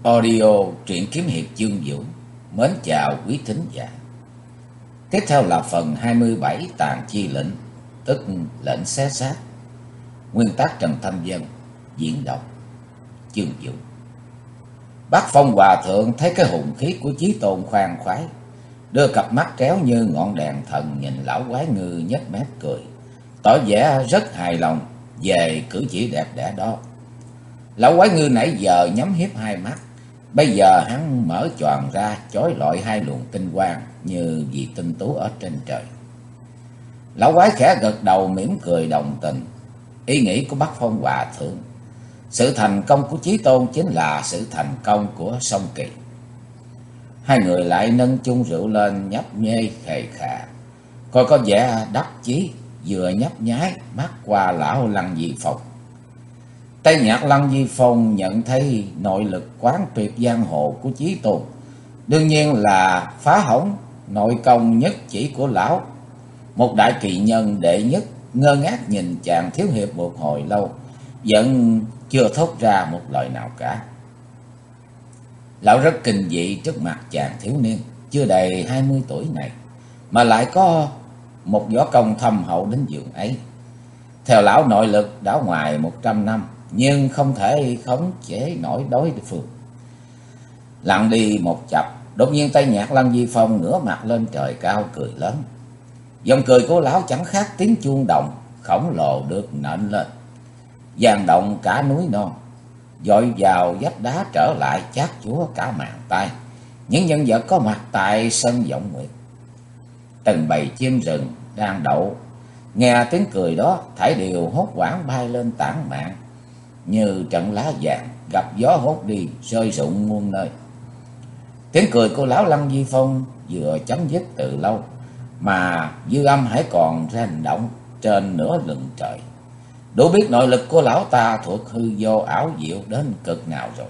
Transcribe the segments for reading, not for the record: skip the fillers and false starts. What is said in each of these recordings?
Audio truyện kiếm hiệp chương Vũ. Mến chào quý thính giả. Tiếp theo là phần 27 Tàn chi lệnh, tức lệnh xé xác. Nguyên tác Trần Thanh Vân, diễn đọc chương Vũ. Bác Phong Hòa Thượng thấy cái hùng khí của Chí Tôn khoan khoái, đưa cặp mắt kéo như ngọn đèn thần nhìn lão quái ngư nhếch mép cười, tỏ vẻ rất hài lòng về cử chỉ đẹp đẽ đó. Lão quái ngư nãy giờ nhắm hiếp hai mắt, bây giờ hắn mở choàng ra, chói lọi hai luồng tinh quang như vì tinh tú ở trên trời. Lão quái khẽ gật đầu mỉm cười đồng tình. Ý nghĩ của Bác Phong Hòa Thượng, sự thành công của Chí Tôn chính là sự thành công của Song Kỳ. Hai người lại nâng chung rượu lên nhấp nhê khề khà, coi có vẻ đắc chí, vừa nhấp nháy mắt qua lão Lăng Di Phong. Tây Nhạc Lăng Di Phong nhận thấy nội lực quán tuyệt giang hồ của Chí Tôn, đương nhiên là phá hỏng nội công nhất chỉ của lão. Một đại kỳ nhân đệ nhất ngơ ngác nhìn chàng thiếu hiệp một hồi lâu, vẫn chưa thốt ra một lời nào cả. Lão rất kinh dị trước mặt chàng thiếu niên chưa đầy 20 tuổi này, mà lại có một võ công thâm hậu đến giường ấy. Theo lão, nội lực đã ngoài 100 năm, nhưng không thể khống chế nổi đối phương. Lặng đi một chập, đột nhiên Tây Nhạc Lăng Di Phong ngửa mặt lên trời cao cười lớn. Giọng cười của lão chẳng khác tiếng chuông đồng khổng lồ được nện lên, vang động cả núi non, dội vào vách đá trở lại chát chúa cả màn tai những nhân vật có mặt tại sân Vọng Nguyệt. Từng bầy chim rừng đang đậu, nghe tiếng cười đó, thảy đều hốt hoảng bay lên tản mạn, như trận lá vàng gặp gió hốt đi, rơi rụng muôn nơi. Tiếng cười của lão Lăng Di Phong vừa chấm dứt từ lâu, mà dư âm hãy còn rền động trên nửa lừng trời, đủ biết nội lực của lão ta thuộc hư vô ảo diệu đến cực nào rồi.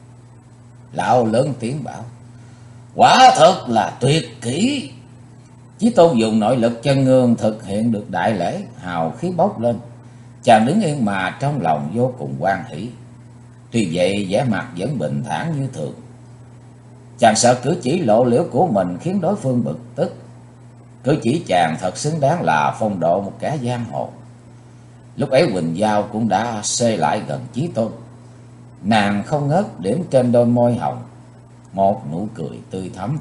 Lão lớn tiếng bảo: "Quả thật là tuyệt kỹ!" Chí Tôn dùng nội lực chân ngương thực hiện được đại lễ, hào khí bốc lên. Chàng đứng yên mà trong lòng vô cùng hoan hỷ. Tuy vậy vẻ mặt vẫn bình thản như thường. Chàng sợ cử chỉ lộ liễu của mình khiến đối phương bực tức. Cử chỉ chàng thật xứng đáng là phong độ một kẻ giang hồ. Lúc ấy Quỳnh Giao cũng đã xê lại gần Chí Tôn. Nàng không ngớt điểm trên đôi môi hồng một nụ cười tươi thắm.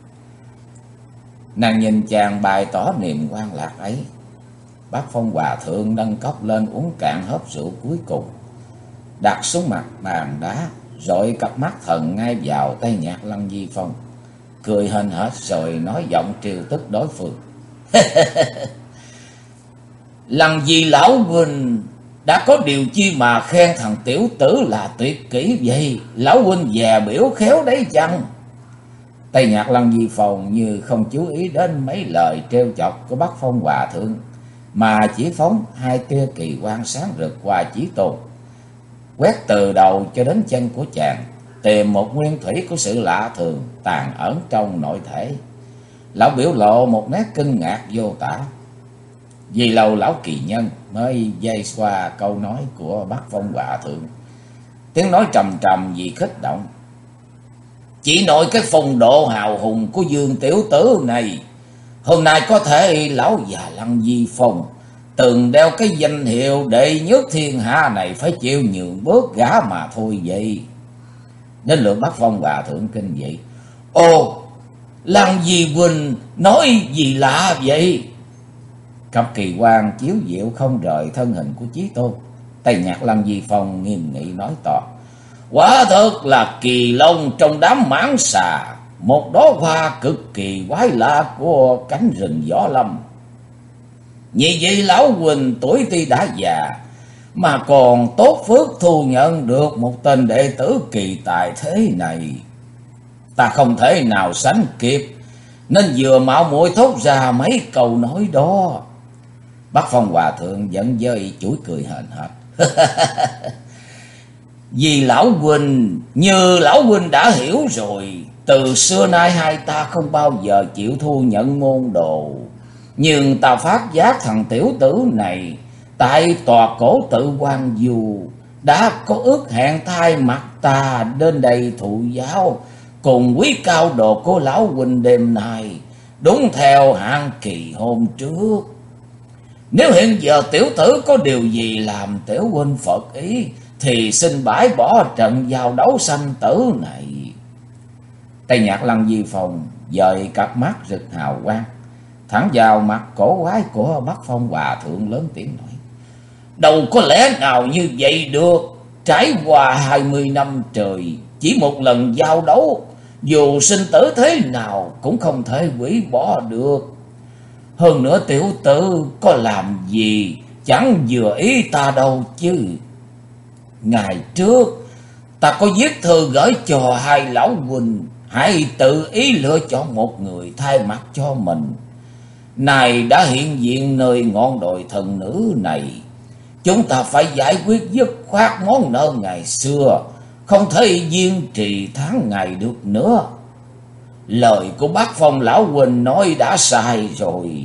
Nàng nhìn chàng bày tỏ niềm hoan lạc ấy. Bác Phong Hòa Thượng nâng cốc lên uống cạn hớp rượu cuối cùng, đặt xuống mặt bàn đá, rồi cặp mắt thần ngay vào Tây Nhạc Lăng Di Phong, cười hên hết rồi nói giọng trêu tức đối phương: "Lăng Di lão huynh đã có điều chi mà khen thằng tiểu tử là tuyệt kỹ vậy? Lão huynh dè biểu khéo đấy chăng?" Tây Nhạc Lăng Di Phong như không chú ý đến mấy lời trêu chọc của Bác Phong Hòa Thượng, mà chỉ phóng hai tia kỳ quang sáng rực qua Chí Tôn, quét từ đầu cho đến chân của chàng, tìm một nguyên thủy của sự lạ thường tàn ẩn trong nội thể. Lão biểu lộ một nét kinh ngạc vô tả. Vì lâu lão kỳ nhân mới dây qua câu nói của Bác Phong Hòa Thượng, tiếng nói trầm trầm vì kích động: "Chỉ nội cái phong độ hào hùng của Dương tiểu tử này, hôm nay có thể lão già Lăng Di Phong từng đeo cái danh hiệu đệ nhất thiên hạ này phải chịu nhường bước gã mà thôi vậy." Đến lượt Bác Phong Hòa Thượng kinh dị: "Ồ, Lăng Di huynh nói gì lạ vậy?" Cặp kỳ quan chiếu diệu không rời thân hình của Chí Tôn. Tây Nhạc Lăng Di Phong nghiêm nghị nói to: "Quả thật là kỳ long trong đám mãng xà, một đóa hoa cực kỳ quái lạ của cánh rừng võ lâm. Như vậy lão huynh tuổi tuy đã già, mà còn tốt phước thu nhận được một tên đệ tử kỳ tài thế này. Ta không thể nào sánh kịp, nên vừa mạo muội thốt ra mấy câu nói đó." Bác Phong Hòa Thượng giận dơi chuỗi cười hờn hệt: "Vì lão huynh, như lão huynh đã hiểu rồi, từ xưa nay hai ta không bao giờ chịu thu nhận môn đồ. Nhưng ta phát giác thằng tiểu tử này tại tòa cổ tự Quan Du đã có ước hẹn thay mặt ta đến đây thụ giáo cùng quý cao đồ của lão huynh đêm nay, đúng theo hạn kỳ hôm trước. Nếu hiện giờ tiểu tử có điều gì làm tiểu huynh phật ý, thì xin bãi bỏ trận giao đấu sanh tử này. Tây Nhạc Lăng Di Phong dời cặp mắt rực hào quang, thẳng vào mặt cổ quái của Bắc Phong Hòa Thượng, lớn tiếng nói: đâu có lẽ nào như vậy được. Trải qua 20 năm trời, chỉ một lần giao đấu, dù sinh tử thế nào cũng không thể hủy bỏ được. Hơn nữa tiểu tử có làm gì chẳng vừa ý ta đâu chứ. Ngày trước ta có viết thư gửi cho hai lão huynh, hãy tự ý lựa chọn một người thay mặt cho mình. Này đã hiện diện nơi ngọn đồi thần nữ này, chúng ta phải giải quyết dứt khoát món nợ ngày xưa, không thể kiên trì tháng ngày được nữa. Lời của Bác Phong lão huynh nói đã sai rồi.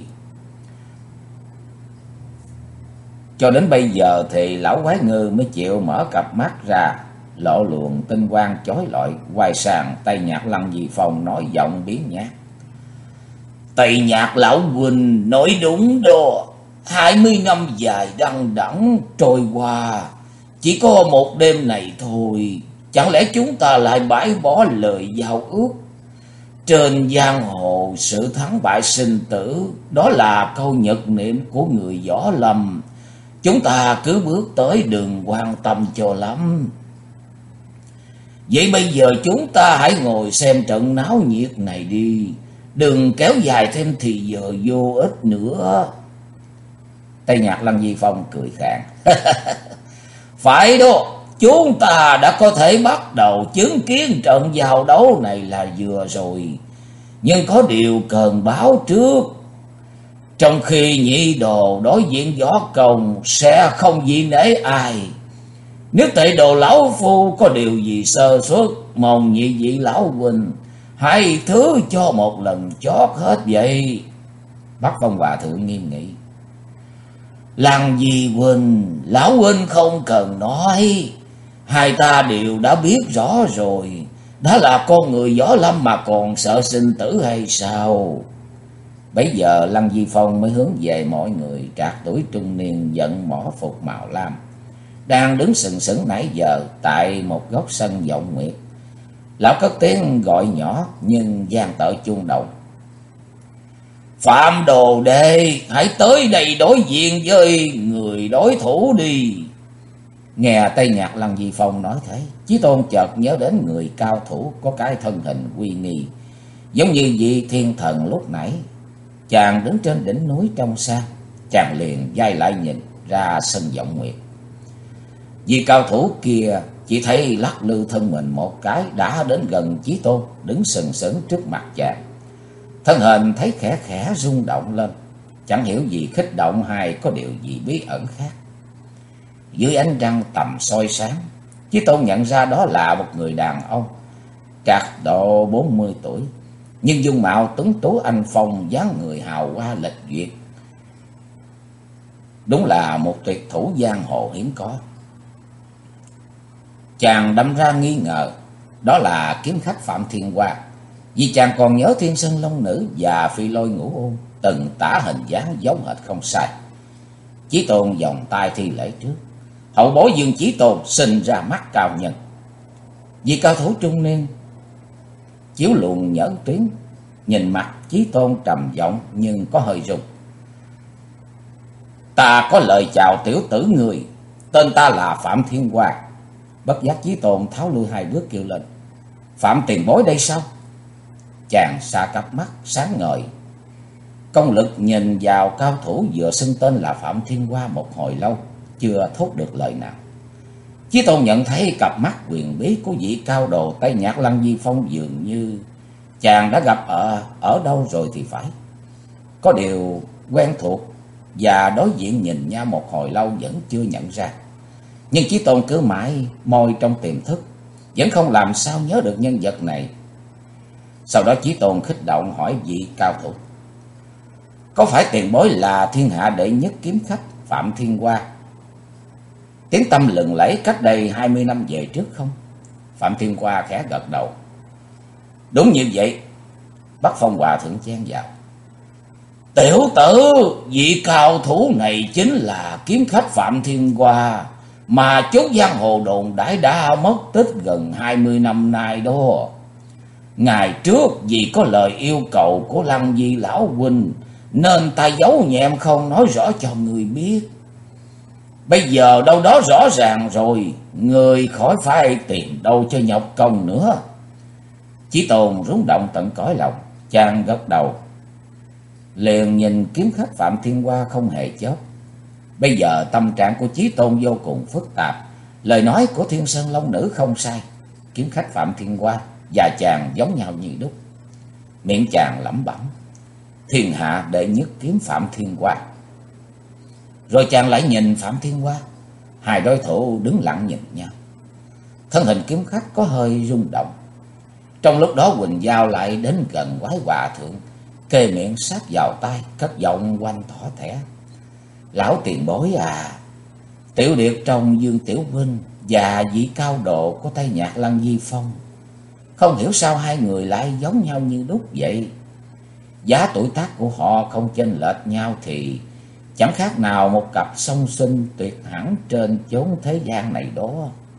Cho đến bây giờ thì lão quái ngư mới chịu mở cặp mắt ra, lộ luồng tinh quang chói lọi, quay sang Tây Nhạc Lăng Di Phong nói giọng biến nhát: Tây Nhạc lão huynh nói đúng đó. 20 năm dài đăng đẵng trôi qua, chỉ có một đêm này thôi, chẳng lẽ chúng ta lại bãi bỏ lời giao ước? Trên giang hồ sự thắng bại sinh tử, đó là câu nhật niệm của người võ lâm. Chúng ta cứ bước tới, đừng quan tâm cho lắm. Vậy bây giờ chúng ta hãy ngồi xem trận náo nhiệt này đi, đừng kéo dài thêm thì giờ vô ích nữa. Tây Nhạc Lăng Di Phong cười khàn: phải đó, chúng ta đã có thể bắt đầu chứng kiến trận giao đấu này là vừa rồi. Nhưng có điều cần báo trước. Trong khi nhị đồ đối diện võ công sẽ không dị nể ai. Nếu tệ đồ lão phu có điều gì sơ suất, mong nhị vị lão huynh hãy thứ cho một lần chót hết vậy. Bắc Phong Hòa Thượng nghiêm nghị: Lăng Di huynh, lão huynh không cần nói, hai ta đều đã biết rõ rồi. Đã là con người võ lâm mà còn sợ sinh tử hay sao? Bấy giờ Lăng Di Phong mới hướng về mọi người trạc tuổi trung niên giận mỏ phục màu lam, đang đứng sừng sững nãy giờ tại một góc sân vọng nguyệt. Lão cất tiếng gọi nhỏ nhưng vang tợ chuông đồng: Phạm Đồ Đệ, hãy tới đây đối diện với người đối thủ đi. Nghe Tây Nhạc Lăng Di Phong nói thế, Chí Tôn chợt nhớ đến người cao thủ có cái thân hình uy nghi, giống như vị thiên thần lúc nãy. Chàng đứng trên đỉnh núi trong xa, chàng liền quay lại nhìn ra sân vọng nguyệt. Vị cao thủ kia chỉ thấy lắc lư thân mình một cái đã đến gần Chí Tôn, đứng sừng sững trước mặt chàng. Thân hình thấy khẽ khẽ rung động lên, chẳng hiểu gì khích động hay có điều gì bí ẩn khác. Dưới ánh trăng tầm soi sáng, Chí Tôn nhận ra đó là một người đàn ông trạc độ 40 tuổi, nhưng dung mạo tuấn tú anh phong, dáng người hào hoa lịch duyệt, đúng là một tuyệt thủ giang hồ hiếm có. Chàng đâm ra nghi ngờ đó là kiếm khách Phạm Thiên Hoa, vì chàng còn nhớ Thiên Sơn Long Nữ và Phi Lôi Ngũ Ôn từng tả hình dáng giống hệt không sai. Chí Tôn vòng tay thi lễ trước: Hậu bối Dương Chí Tôn sinh ra mắt cao nhân. Vì cao thủ trung niên chiếu luồng nhẫn tuyến, nhìn mặt Chí Tôn trầm giọng nhưng có hơi run: Ta có lời chào tiểu tử người, tên ta là Phạm Thiên Hoa. Bất giác Chí Tôn tháo lui hai bước kêu lên: Phạm tiền bối đây sao? Chàng xa cặp mắt sáng ngời, công lực nhìn vào cao thủ vừa xưng tên là Phạm Thiên Hoa một hồi lâu, chưa thốt được lời nào. Chí Tôn nhận thấy cặp mắt quyền bí của vị cao đồ Tây Nhạc Lăng Di Phong dường như chàng đã gặp ở đâu rồi thì phải. Có điều quen thuộc, và đối diện nhìn nhau một hồi lâu vẫn chưa nhận ra. Nhưng Chí Tôn cứ mãi môi trong tiềm thức, vẫn không làm sao nhớ được nhân vật này. Sau đó Chí Tôn khích động hỏi vị cao thủ: Có phải tiền bối là thiên hạ đệ nhất kiếm khách Phạm Thiên Hoa? tiếng tăm lừng lẫy cách đây 20 năm về trước không? Phạm Thiên Hoa khẽ gật đầu. Đúng như vậy. Bắc Phong Hòa thượng chen vào. Tiểu tử, vị cao thủ này chính là kiếm khách Phạm Thiên Hoa mà chốn giang hồ đồn đãi đã mất tích gần 20 năm nay đó. Ngày trước vì có lời yêu cầu của Lăng Di lão huynh nên ta giấu nhẹm không nói rõ cho người biết. Bây giờ đâu đó rõ ràng rồi, người khỏi phải tìm đâu cho nhọc công nữa. Chí Tôn rung động tận cõi lòng, chàng gật đầu. Liền nhìn kiếm khách Phạm Thiên Hoa không hề chớp. Bây giờ tâm trạng của Chí Tôn vô cùng phức tạp. Lời nói của Thiên Sơn Long Nữ không sai. Kiếm khách Phạm Thiên Hoa và chàng giống nhau như đúc. Miệng chàng lẩm bẩm: thiên hạ đệ nhất kiếm Phạm Thiên Hoa. Rồi chàng lại nhìn Phạm Thiên Hoa. Hai đối thủ đứng lặng nhìn nhau. Thân hình kiếm khách có hơi rung động. Trong lúc đó Quỳnh Giao lại đến gần quái hòa thượng, kề miệng sát vào tai, cất giọng quanh thỏ thẻ: lão tiền bối à, tiểu điệt trong Dương Tiểu Huynh và vị cao độ của Tây Nhạc Lăng Di Phong, không hiểu sao hai người lại giống nhau như đúc vậy. Giá tuổi tác của họ không chênh lệch nhau thì chẳng khác nào một cặp song sinh tuyệt hẳn trên chốn thế gian này đó.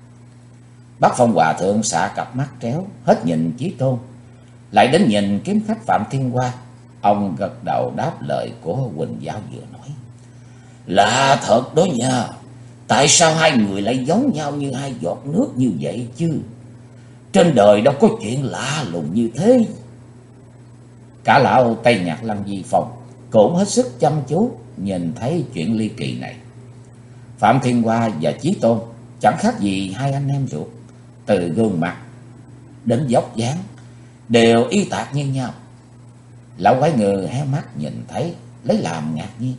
Bắc Phong Hòa thượng xạ cặp mắt tréo, hết nhìn Chí Tôn, lại đến nhìn kiếm khách Phạm Thiên Hoa. Ông gật đầu đáp lời của Quỳnh Giao vừa nói: lạ thật đó nha, tại sao hai người lại giống nhau như hai giọt nước như vậy chứ? Trên đời đâu có chuyện lạ lùng như thế. Cả lão Tây Nhạc Lăng Di Phong cũng hết sức chăm chú nhìn thấy chuyện ly kỳ này. Phạm Thiên Hoa và Chí Tôn chẳng khác gì hai anh em ruột, từ gương mặt đến dốc dáng đều y tạc như nhau. Lão quái ngừ hé mắt nhìn thấy, lấy làm ngạc nhiên: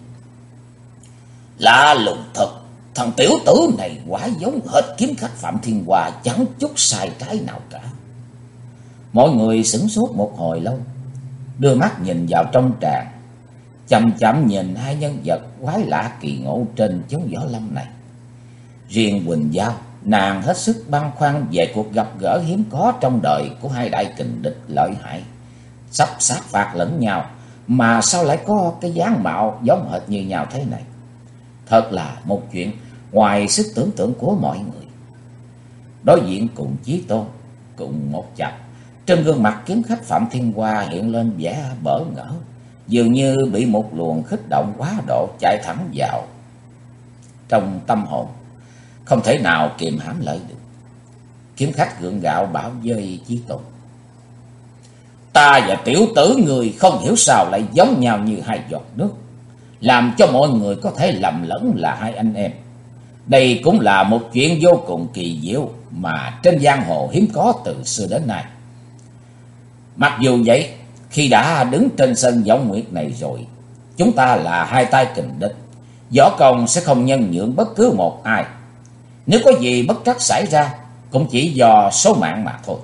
lạ lùng thật, thằng tiểu tử này quả giống hệt kiếm khách Phạm Thiên Hoa, chẳng chút sai trái nào cả. Mọi người sửng sốt một hồi lâu, đưa mắt nhìn vào trong tràng, chậm chậm nhìn hai nhân vật quái lạ kỳ ngộ trên chốn võ lâm này. Riêng Quỳnh Giao, nàng hết sức băn khoăn về cuộc gặp gỡ hiếm có trong đời của hai đại kình địch lợi hại, sắp sát phạt lẫn nhau, mà sao lại có cái dáng mạo giống hệt như nhau thế này. Thật là một chuyện ngoài sức tưởng tượng của mọi người. Đối diện cùng Chí Tôn, cùng một chặp, trên gương mặt kiếm khách Phạm Thiên Hoa hiện lên vẻ bỡ ngỡ, dường như bị một luồng kích động quá độ chạy thẳng vào trong tâm hồn, không thể nào kiềm hãm lại được. Kiếm khách gượng gạo bảo với Chí Tôn: ta và tiểu tử người không hiểu sao lại giống nhau như hai giọt nước, làm cho mọi người có thể lầm lẫn là hai anh em. Đây cũng là một chuyện vô cùng kỳ diệu mà trên giang hồ hiếm có từ xưa đến nay. Mặc dù vậy, khi đã đứng trên sân Võng Nguyệt này rồi, chúng ta là hai tay kình địch, võ công sẽ không nhân nhượng bất cứ một ai. Nếu có gì bất trắc xảy ra, cũng chỉ do số mạng mà thôi.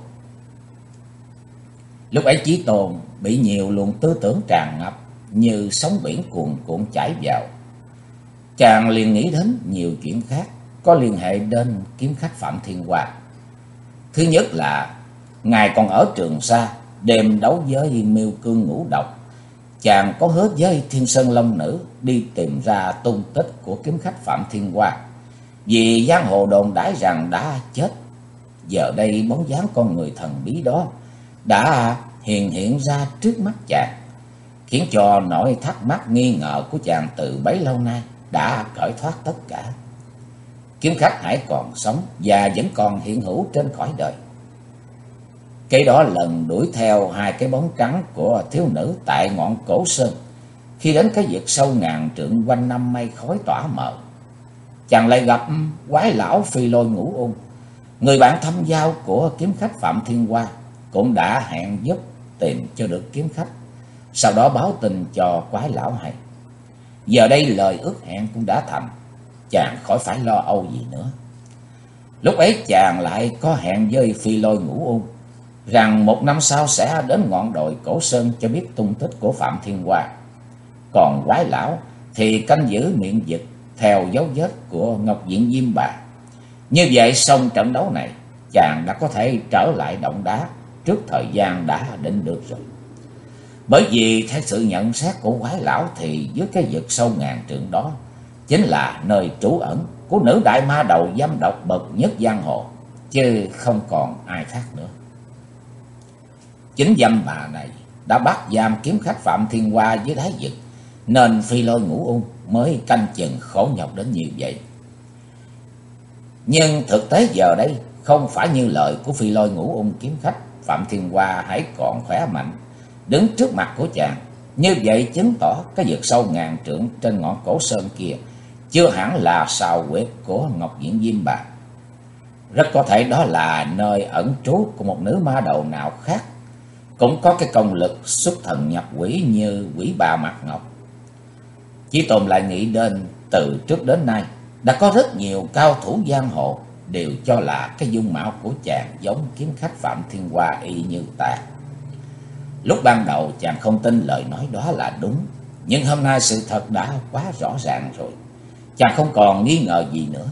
Lúc ấy Chí Tôn bị nhiều luồng tư tưởng tràn ngập như sóng biển cuồn cuộn chảy vào. Chàng liền nghĩ đến nhiều chuyện khác có liên hệ đến kiếm khách Phạm Thiên Hoa. Thứ nhất là ngài còn ở Trường Sa, đêm đấu với Miêu Cương Ngũ Độc, chàng có hứa với Thiên Sơn Long Nữ đi tìm ra tung tích của kiếm khách Phạm Thiên Hoa, vì giang hồ đồn đãi rằng đã chết. Giờ đây bóng dáng con người thần bí đó đã hiện ra trước mắt chàng, khiến cho nỗi thắc mắc nghi ngờ của chàng từ bấy lâu nay đã cởi thoát tất cả. Kiếm khách hãy còn sống và vẫn còn hiện hữu trên cõi đời. Kế đó lần đuổi theo hai cái bóng trắng của thiếu nữ tại ngọn Cổ Sơn, khi đến cái vực sâu ngàn trượng quanh năm mây khói tỏa mờ, chàng lại gặp quái lão Phi Lôi Ngũ Ung, người bạn thâm giao của kiếm khách Phạm Thiên Hoa, cũng đã hẹn giúp tìm cho được kiếm khách, sau đó báo tin cho quái lão hay. Giờ đây lời ước hẹn cũng đã thành, chàng khỏi phải lo âu gì nữa. Lúc ấy chàng lại có hẹn với Phi Lôi Ngũ Ung rằng một năm sau sẽ đến ngọn đồi Cổ Sơn cho biết tung tích của Phạm Thiên Hoa. Còn quái lão thì canh giữ miệng vực theo dấu vết của Ngọc Diện Diêm Bà. Như vậy xong trận đấu này, chàng đã có thể trở lại Động Đá trước thời gian đã định được rồi. Bởi vì theo sự nhận xét của quái lão thì dưới cái vực sâu ngàn trượng đó chính là nơi trú ẩn của nữ đại ma đầu dâm độc bậc nhất giang hồ, chứ không còn ai khác nữa. Chính dâm bà này đã bắt giam kiếm khách Phạm Thiên Hoa dưới đáy vực, nên Phi Lôi Ngũ Ung mới canh chừng khổ nhọc đến như vậy. Nhưng thực tế giờ đây không phải như lời của Phi Lôi Ngũ Ung kiếm khách. Phạm Thiên Hoa hãy còn khỏe mạnh đứng trước mặt của chàng, như vậy chứng tỏ cái vực sâu ngàn trượng trên ngọn cổ sơn kia chưa hẳn là sào huyệt của Ngọc Diện Diêm Bà. Rất có thể đó là nơi ẩn trú của một nữ ma đầu nào khác, cũng có cái công lực xuất thần nhập quỷ như quỷ bà Mặt Ngọc. Chí Tôn lại nghĩ đến từ trước đến nay đã có rất nhiều cao thủ giang hồ đều cho là cái dung mạo của chàng giống kiếm khách Phạm Thiên Hoa y như ta. Lúc ban đầu chàng không tin lời nói đó là đúng, nhưng hôm nay sự thật đã quá rõ ràng rồi, chàng không còn nghi ngờ gì nữa.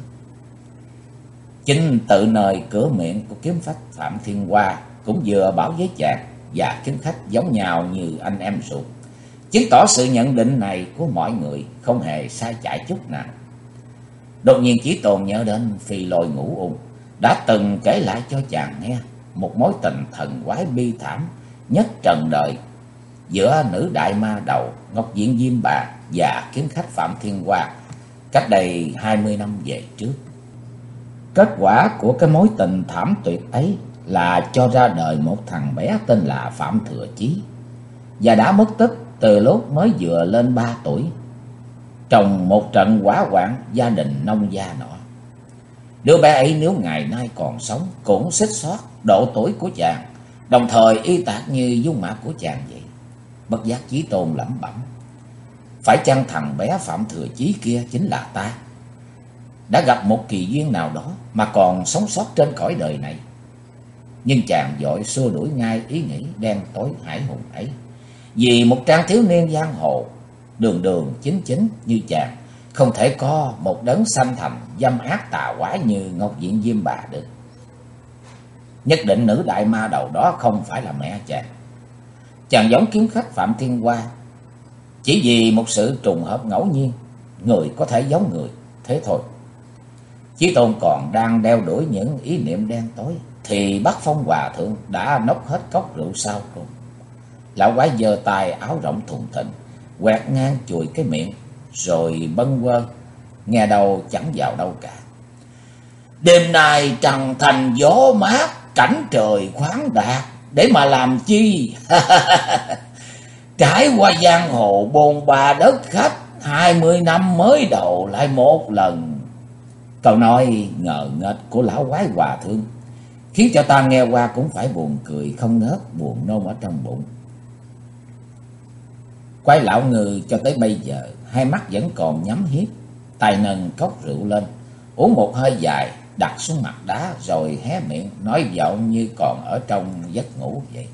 Chính tự nơi cửa miệng của kiếm khách Phạm Thiên Hoa cũng vừa bảo với chàng và kiếm khách giống nhau như anh em ruột, chứng tỏ sự nhận định này của mọi người không hề sai chạy chút nào. Đột nhiên Chí Tôn nhớ đến Phi Lôi Ngũ Ung đã từng kể lại cho chàng nghe một mối tình thần quái bi thảm nhất trần đời giữa nữ đại ma đầu Ngọc Diện Diêm Bà và kiếm khách Phạm Thiên Hoa cách đây 20 năm về trước. Kết quả của cái mối tình thảm tuyệt ấy là cho ra đời một thằng bé tên là Phạm Thừa Chí, và đã mất tích từ lúc mới vừa lên 3 tuổi trong một trận hỏa hoạn gia đình nông gia nọ. Đứa bé ấy nếu ngày nay còn sống cũng xích xót độ tuổi của chàng, đồng thời y tạc như dung mạo của chàng vậy. Bất giác Chí Tôn lẩm bẩm, phải chăng thằng bé Phạm Thừa Chí kia chính là ta, đã gặp một kỳ duyên nào đó mà còn sống sót trên cõi đời này? Nhưng chàng vội xua đuổi ngay ý nghĩ đen tối hải hùng ấy, vì một trang thiếu niên giang hồ đường đường chính chính như chàng không thể có một đấng sanh thành dâm ác tà quái như Ngọc Diện Diêm Bà được. Nhất định nữ đại ma đầu đó không phải là mẹ chàng. Chàng giống kiếm khách Phạm Thiên Hoa chỉ vì một sự trùng hợp ngẫu nhiên, người có thể giống người, thế thôi. Chí Tôn còn đang đeo đuổi những ý niệm đen tối thì Bắc Phong Hòa Thượng đã nốc hết cốc rượu sau cùng. Lão quái giơ tay áo rộng thùng thình quẹt ngang chùi cái miệng rồi bâng quơ, nghe đâu chẳng vào đâu cả. Đêm nay trăng thành gió mát, cảnh trời khoáng đạt, để mà làm chi? Trải qua giang hồ bôn ba đất khách, 20 năm mới đầu lại một lần. Câu nói ngờ nghệch của lão quái Hòa Thượng khiến cho ta nghe qua cũng phải buồn cười không ngớt, buồn nôn ở trong bụng. Quái lão Ngư cho tới bây giờ hai mắt vẫn còn nhắm hiếp, tay nâng cốc rượu lên, uống một hơi dài, đặt xuống mặt đá rồi hé miệng nói giọng như còn ở trong giấc ngủ vậy.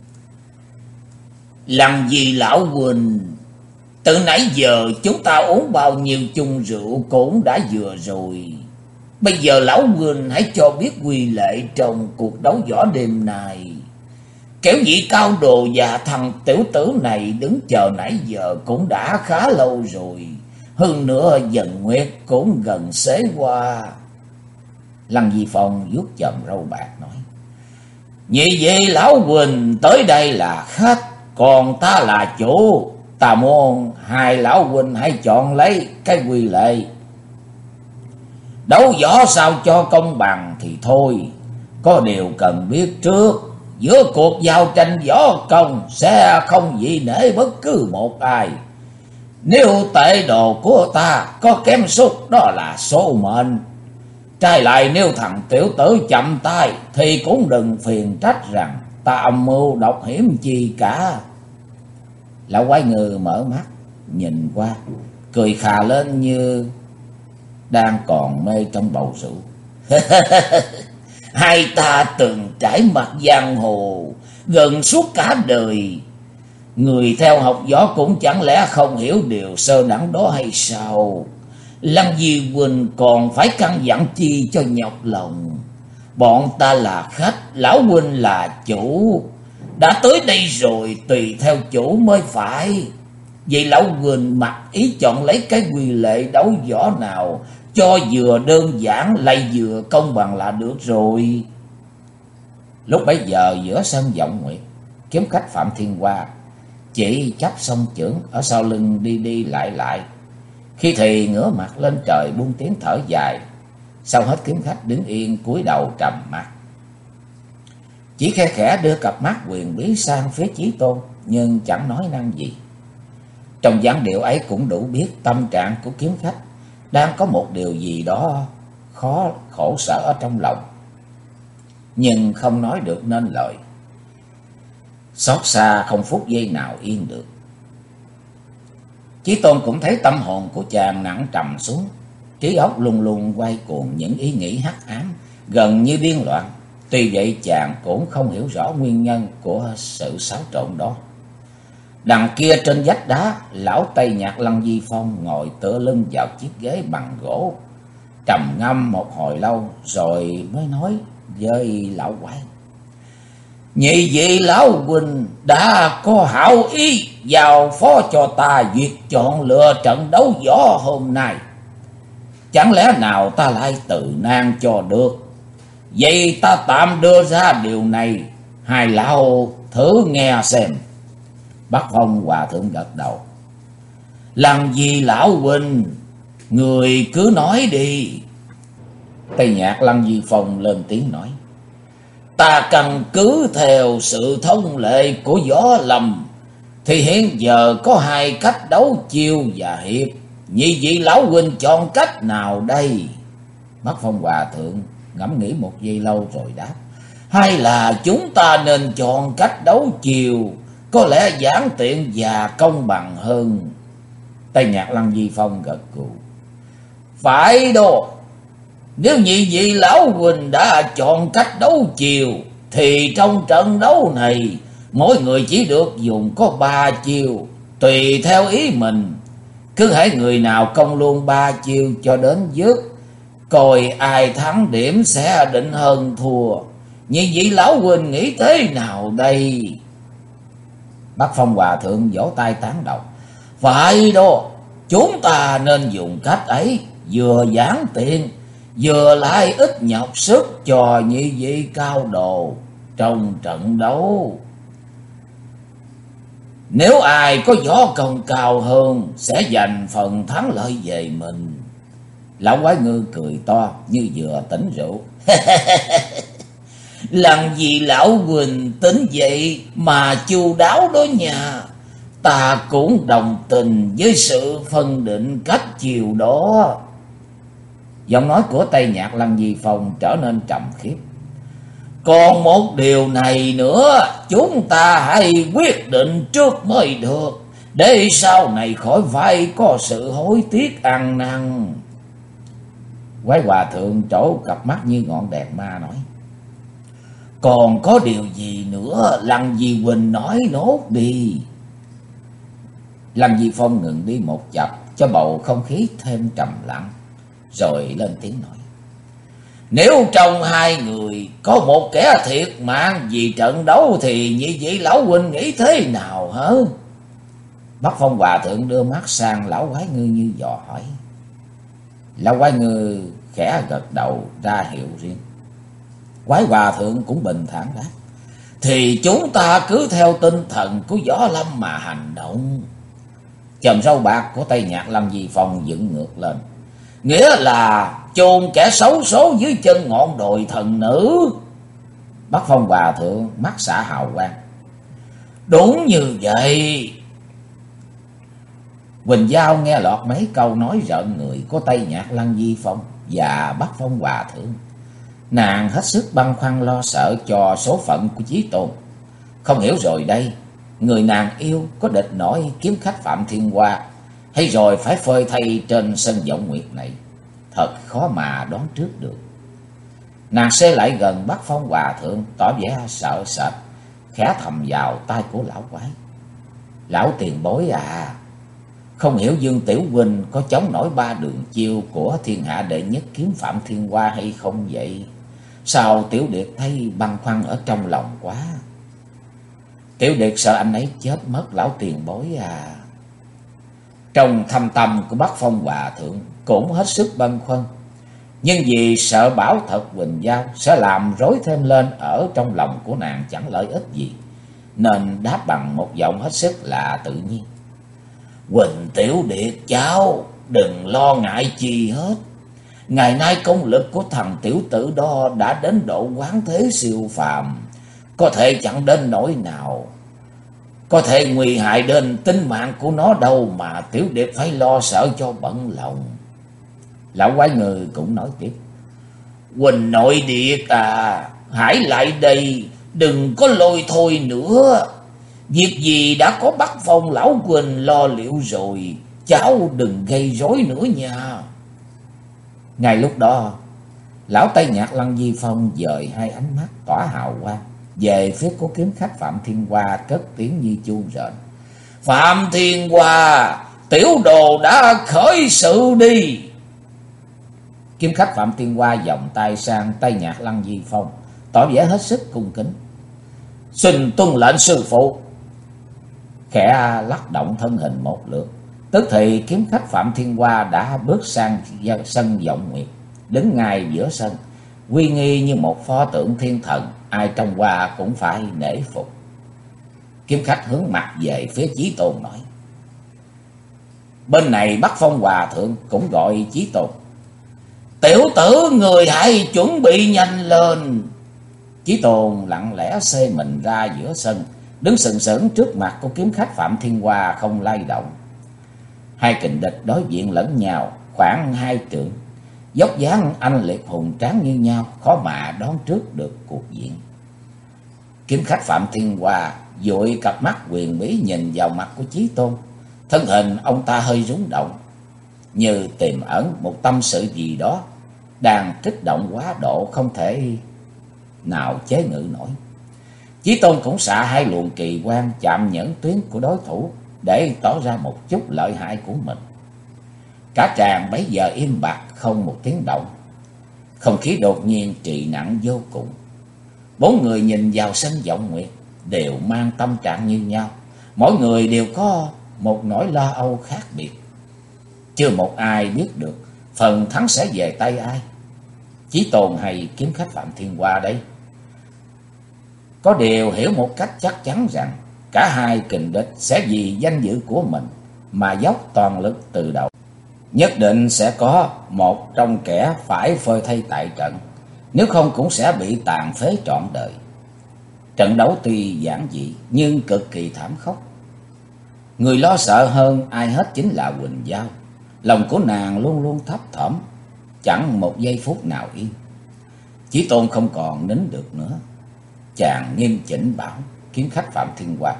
Làm gì lão huynh, từ nãy giờ chúng ta uống bao nhiêu chung rượu cũng đã vừa rồi. Bây giờ lão huynh hãy cho biết quy lệ trong cuộc đấu võ đêm nay. Kéo vị cao đồ và thằng tiểu tử này đứng chờ nãy giờ cũng đã khá lâu rồi. Hơn nữa dần nguyệt cũng gần xế qua. Lăng Di Phong vuốt chòm râu bạc nói, như vậy lão huynh tới đây là khách, còn ta là chủ. Ta muốn hai lão huynh hãy chọn lấy cái quy lệ. Đấu võ sao cho công bằng thì thôi, có điều cần biết trước, giữa cuộc giao tranh võ công sẽ không dị nể bất cứ một ai. Nếu tệ đồ của ta có kém sút đó là số mệnh. Trái lại nếu thằng tiểu tử chậm tay thì cũng đừng phiền trách rằng ta âm mưu độc hiểm chi cả. Lão quái Ngư mở mắt nhìn qua, cười khà lên như đang còn mê trong bầu rượu. Hai ta từng trải mặt giang hồ gần suốt cả đời, người theo học võ cũng chẳng lẽ không hiểu điều sơ đẳng đó hay sao? Lăng Di huynh còn phải căn dặn chi cho nhọc lòng. Bọn ta là khách, lão huynh là chủ. Đã tới đây rồi, tùy theo chủ mới phải. Vậy lão huynh mặc ý chọn lấy cái quy lệ đấu võ nào cho vừa đơn giản lại vừa công bằng là được rồi. Lúc bấy giờ giữa sân Vọng Nguyệt, kiếm khách Phạm Thiên Hoa chỉ chắp song chưởng ở sau lưng đi đi lại lại. Khi thì ngửa mặt lên trời buông tiếng thở dài. Sau hết kiếm khách đứng yên cúi đầu trầm mặc. Chỉ khe khẽ đưa cặp mắt huyền bí sang phía Chí Tôn, nhưng chẳng nói năng gì. Trong dáng điệu ấy cũng đủ biết tâm trạng của kiếm khách đang có một điều gì đó khổ sở ở trong lòng, nhưng không nói được nên lời. Xót xa không phút giây nào yên được. Chí Tôn cũng thấy tâm hồn của chàng nặng trầm xuống, trí óc lung lung quay cuồng những ý nghĩ hắc ám, gần như điên loạn. Tuy vậy chàng cũng không hiểu rõ nguyên nhân của sự xáo trộn đó. Đằng kia trên vách đá, lão Tây Nhạc Lăng Di Phong ngồi tựa lưng vào chiếc ghế bằng gỗ, trầm ngâm một hồi lâu rồi mới nói với lão quái: Nhị vị lão huynh đã có hảo ý giao phó cho ta việc chọn lựa trận đấu võ hôm nay. Chẳng lẽ nào ta lại từ nan cho được? Vậy ta tạm đưa ra điều này, hai lão thử nghe xem. Bắc Phong Hòa Thượng gật đầu: Lăng Di lão huynh, người cứ nói đi. Tây Nhạc Lăng Di Phong lên tiếng nói: Ta căn cứ theo sự thông lệ của võ lâm thì hiện giờ có hai cách đấu chiêu và hiệp. Nhị vị lão huynh chọn cách nào đây? Bắc Phong Hòa Thượng ngẫm nghĩ một giây lâu rồi đáp: Hay là chúng ta nên chọn cách đấu chiều, có lẽ giản tiện và công bằng hơn. Tây Nhạc Lăng Di Phong gật gù: Phải đó. Nếu nhị vị lão huynh đã chọn cách đấu chiều thì trong trận đấu này mỗi người chỉ được dùng có 3 chiêu, tùy theo ý mình. Cứ hễ người nào công luôn 3 chiêu cho đến dứt, coi ai thắng điểm sẽ định hơn thua. Nhị vị lão huynh nghĩ thế nào đây? Bắc Phong Hòa Thượng vỗ tay tán đồng: Phải đó, chúng ta nên dùng cách ấy, vừa giản tiện vừa lại ít nhọc sức cho nhị vị cao đồ trong trận đấu. Nếu ai có võ công cao hơn sẽ giành phần thắng lợi về mình. Lão Quái Ngư cười to như vừa tỉnh rượu: Làm gì lão huynh tính vậy mà chu đáo đó nha. Ta cũng đồng tình với sự phân định cách chiều đó. Giọng nói của Tây Nhạc Lăng Di Phong trở nên trầm khiếp: Còn một điều này nữa, chúng ta hãy quyết định trước mới được, để sau này khỏi phải có sự hối tiếc ăn năn. Quái Hòa Thượng trổ cặp mắt như ngọn đèn ma nói: Còn có điều gì nữa, Lăng Di huynh nói nốt đi. Lăng Di Phong ngừng đi một chập cho bầu không khí thêm trầm lặng, rồi lên tiếng nói: Nếu trong hai người có một kẻ thiệt mạng vì trận đấu thì nhị vị lão huynh nghĩ thế nào hả? Bắc Phong Hòa Thượng đưa mắt sang lão Quái Ngư như dò hỏi. Lão Quái Ngư khẽ gật đầu ra hiệu riêng. Quái Hòa Thượng cũng bình thản đáp: Thì chúng ta cứ theo tinh thần của võ lâm mà hành động. Chòm râu bạc của Tây Nhạc Lăng Di Phong dựng ngược lên: Nghĩa là chôn kẻ xấu số dưới chân ngọn đồi thần nữ. Bắc Phong Hòa Thượng mắt xả hào quang: Đúng như vậy. Quỳnh Giao nghe lọt mấy câu nói rợn người của Tây Nhạc Lăng Di Phong và Bắc Phong Hòa Thượng. Nàng hết sức băn khoăn lo sợ cho số phận của Chí Tôn. Không hiểu rồi đây, người nàng yêu có địch nổi kiếm khách Phạm Thiên Hoa, hay rồi phải phơi thay trên sân Vọng Nguyệt này, thật khó mà đoán trước được. Nàng xê lại gần Bắc Phong Hòa Thượng, tỏ vẻ sợ sệt, khẽ thầm vào tai của lão quái: Lão tiền bối à, Không hiểu Dương Tiểu huynh có chống nổi ba đường chiêu của thiên hạ đệ nhất kiếm Phạm Thiên Hoa hay không vậy? Sao Tiểu Điệt thấy băn khoăn ở trong lòng quá? Tiểu Điệt sợ anh ấy chết mất lão tiền bối à. Trong thâm tâm của Bắc Phong Hòa thượng cũng hết sức băn khoăn, nhưng vì sợ bảo thật Quỳnh Giao sẽ làm rối thêm lên ở trong lòng của nàng chẳng lợi ích gì, nên đáp bằng một giọng hết sức là tự nhiên. Quỳnh Tiểu Điệt cháu đừng lo ngại chi hết. Ngày nay công lực của thằng tiểu tử đó đã đến độ quán thế siêu phàm, có thể chẳng đến nỗi nào có thể nguy hại đến tính mạng của nó đâu mà Tiểu Điệt phải lo sợ cho bận lòng. Lão quái người cũng nói tiếp. Quỳnh nội Điệt à, hãy lại đây, đừng có lôi thôi nữa. Việc gì đã có Bắc Phong lão Quỳnh lo liệu rồi, cháu đừng gây rối nữa nha. Ngay lúc đó, lão Tây Nhạc Lăng Di Phong dời hai ánh mắt tỏa hào quang về phía của kiếm khách Phạm Thiên Hoa, cất tiếng như chuông rền. Phạm Thiên Hoa, tiểu đồ đã khởi sự đi. Kiếm khách Phạm Thiên Hoa vòng tay sang Tây Nhạc Lăng Di Phong, tỏ vẻ hết sức cung kính. Xin tuân lệnh sư phụ. Khẽ lắc động thân hình một lượt, tức thì kiếm khách Phạm Thiên Hoa đã bước sang sân Vọng Nguyệt, đứng ngay giữa sân, uy nghi như một pho tượng thiên thần, ai trông qua cũng phải nể phục. Kiếm khách hướng mặt về phía Chí Tôn nói. Bên này Bắc Phong Hòa thượng cũng gọi Chí Tôn. Tiểu tử người hãy chuẩn bị nhanh lên. Chí Tôn lặng lẽ xê mình ra giữa sân, đứng sừng sững trước mặt của kiếm khách Phạm Thiên Hoa không lay động. Hai kình địch đối diện lẫn nhau khoảng 2 trượng, dốc dáng anh liệt hùng tráng như nhau, khó mà đoán trước được cuộc diện. Kiếm khách Phạm Thiên Hoa dội cặp mắt huyền bí nhìn vào mặt của Chí Tôn, thân hình ông ta hơi rung động, như tiềm ẩn một tâm sự gì đó đang kích động quá độ không thể nào chế ngự nổi. Chí Tôn cũng xạ hai luồng kỳ quang chạm nhẫn tuyến của đối thủ để tỏ ra một chút lợi hại của mình. Cả tràng bấy giờ im bặt không một tiếng động, không khí đột nhiên trì nặng vô cùng. Bốn người nhìn vào sân Vọng Nguyệt đều mang tâm trạng như nhau, mỗi người đều có một nỗi lo âu khác biệt. Chưa một ai biết được phần thắng sẽ về tay ai, Chí Tôn hay kiếm khách Phạm Thiên Hoa đây. Có điều hiểu một cách chắc chắn rằng cả hai kình địch sẽ vì danh dự của mình mà dốc toàn lực từ đầu. Nhất định sẽ có một trong kẻ phải phơi thây tại trận, nếu không cũng sẽ bị tàn phế trọn đời. Trận đấu tuy giản dị nhưng cực kỳ thảm khốc. Người lo sợ hơn ai hết chính là Quỳnh Giao. Lòng của nàng luôn luôn thấp thỏm, chẳng một giây phút nào yên. Chí Tôn không còn nín được nữa, chàng nghiêm chỉnh bảo kiếm khách Phạm Thiên Hoa.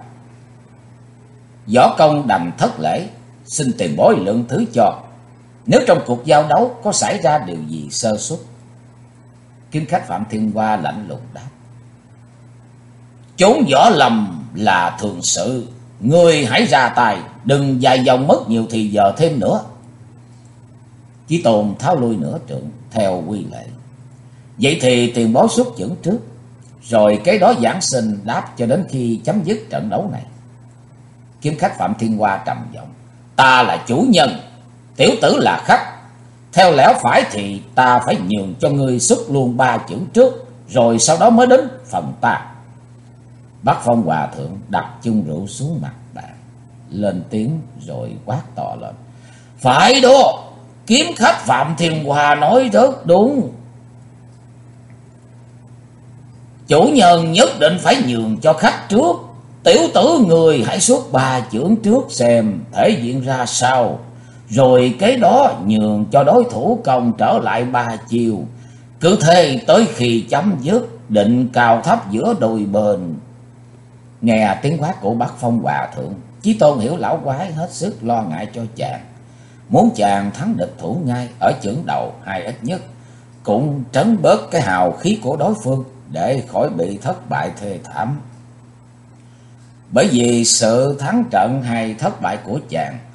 Võ công đành thất lễ, xin tiền bối lượng thứ cho. Nếu trong cuộc giao đấu có xảy ra điều gì sơ suất. Kiếm khách Phạm Thiên Hoa lạnh lùng đáp. Chốn võ lầm là thường sự, ngươi hãy ra tay, đừng dài dòng mất nhiều thì giờ thêm nữa. Chí Tôn tháo lui nửa trượng theo quy lệ. Vậy thì tiền bối xuất chưởng trước, rồi cái đó giảng sinh đáp cho đến khi chấm dứt trận đấu này. Kiếm khách Phạm Thiên Hoa trầm giọng. Ta là chủ nhân, tiểu tử là khách. Theo lẽ phải thì ta phải nhường cho ngươi xuất luôn 3 chưởng trước, rồi sau đó mới đến phần ta. Bắc Phong Hòa thượng đặt chung rượu xuống mặt bàn, lên tiếng rồi quát to lên. Phải đó, kiếm khách Phạm Thiên Hoa nói rất đúng. Chủ nhân nhất định phải nhường cho khách trước. Tiểu tử người hãy xuất 3 chưởng trước xem thể diện ra sao, rồi cái đó nhường cho đối thủ công trở lại 3 chiều. Cứ thế tới khi chấm dứt, định cao thấp giữa đôi bên. Nghe tiếng quát của Bắc Phong Hòa thượng, Chí Tôn hiểu lão quái hết sức lo ngại cho chàng, muốn chàng thắng địch thủ ngay ở chưởng đầu hay ít nhất cũng trấn bớt cái hào khí của đối phương để khỏi bị thất bại thê thảm. Bởi vì sự thắng trận hay thất bại của chàng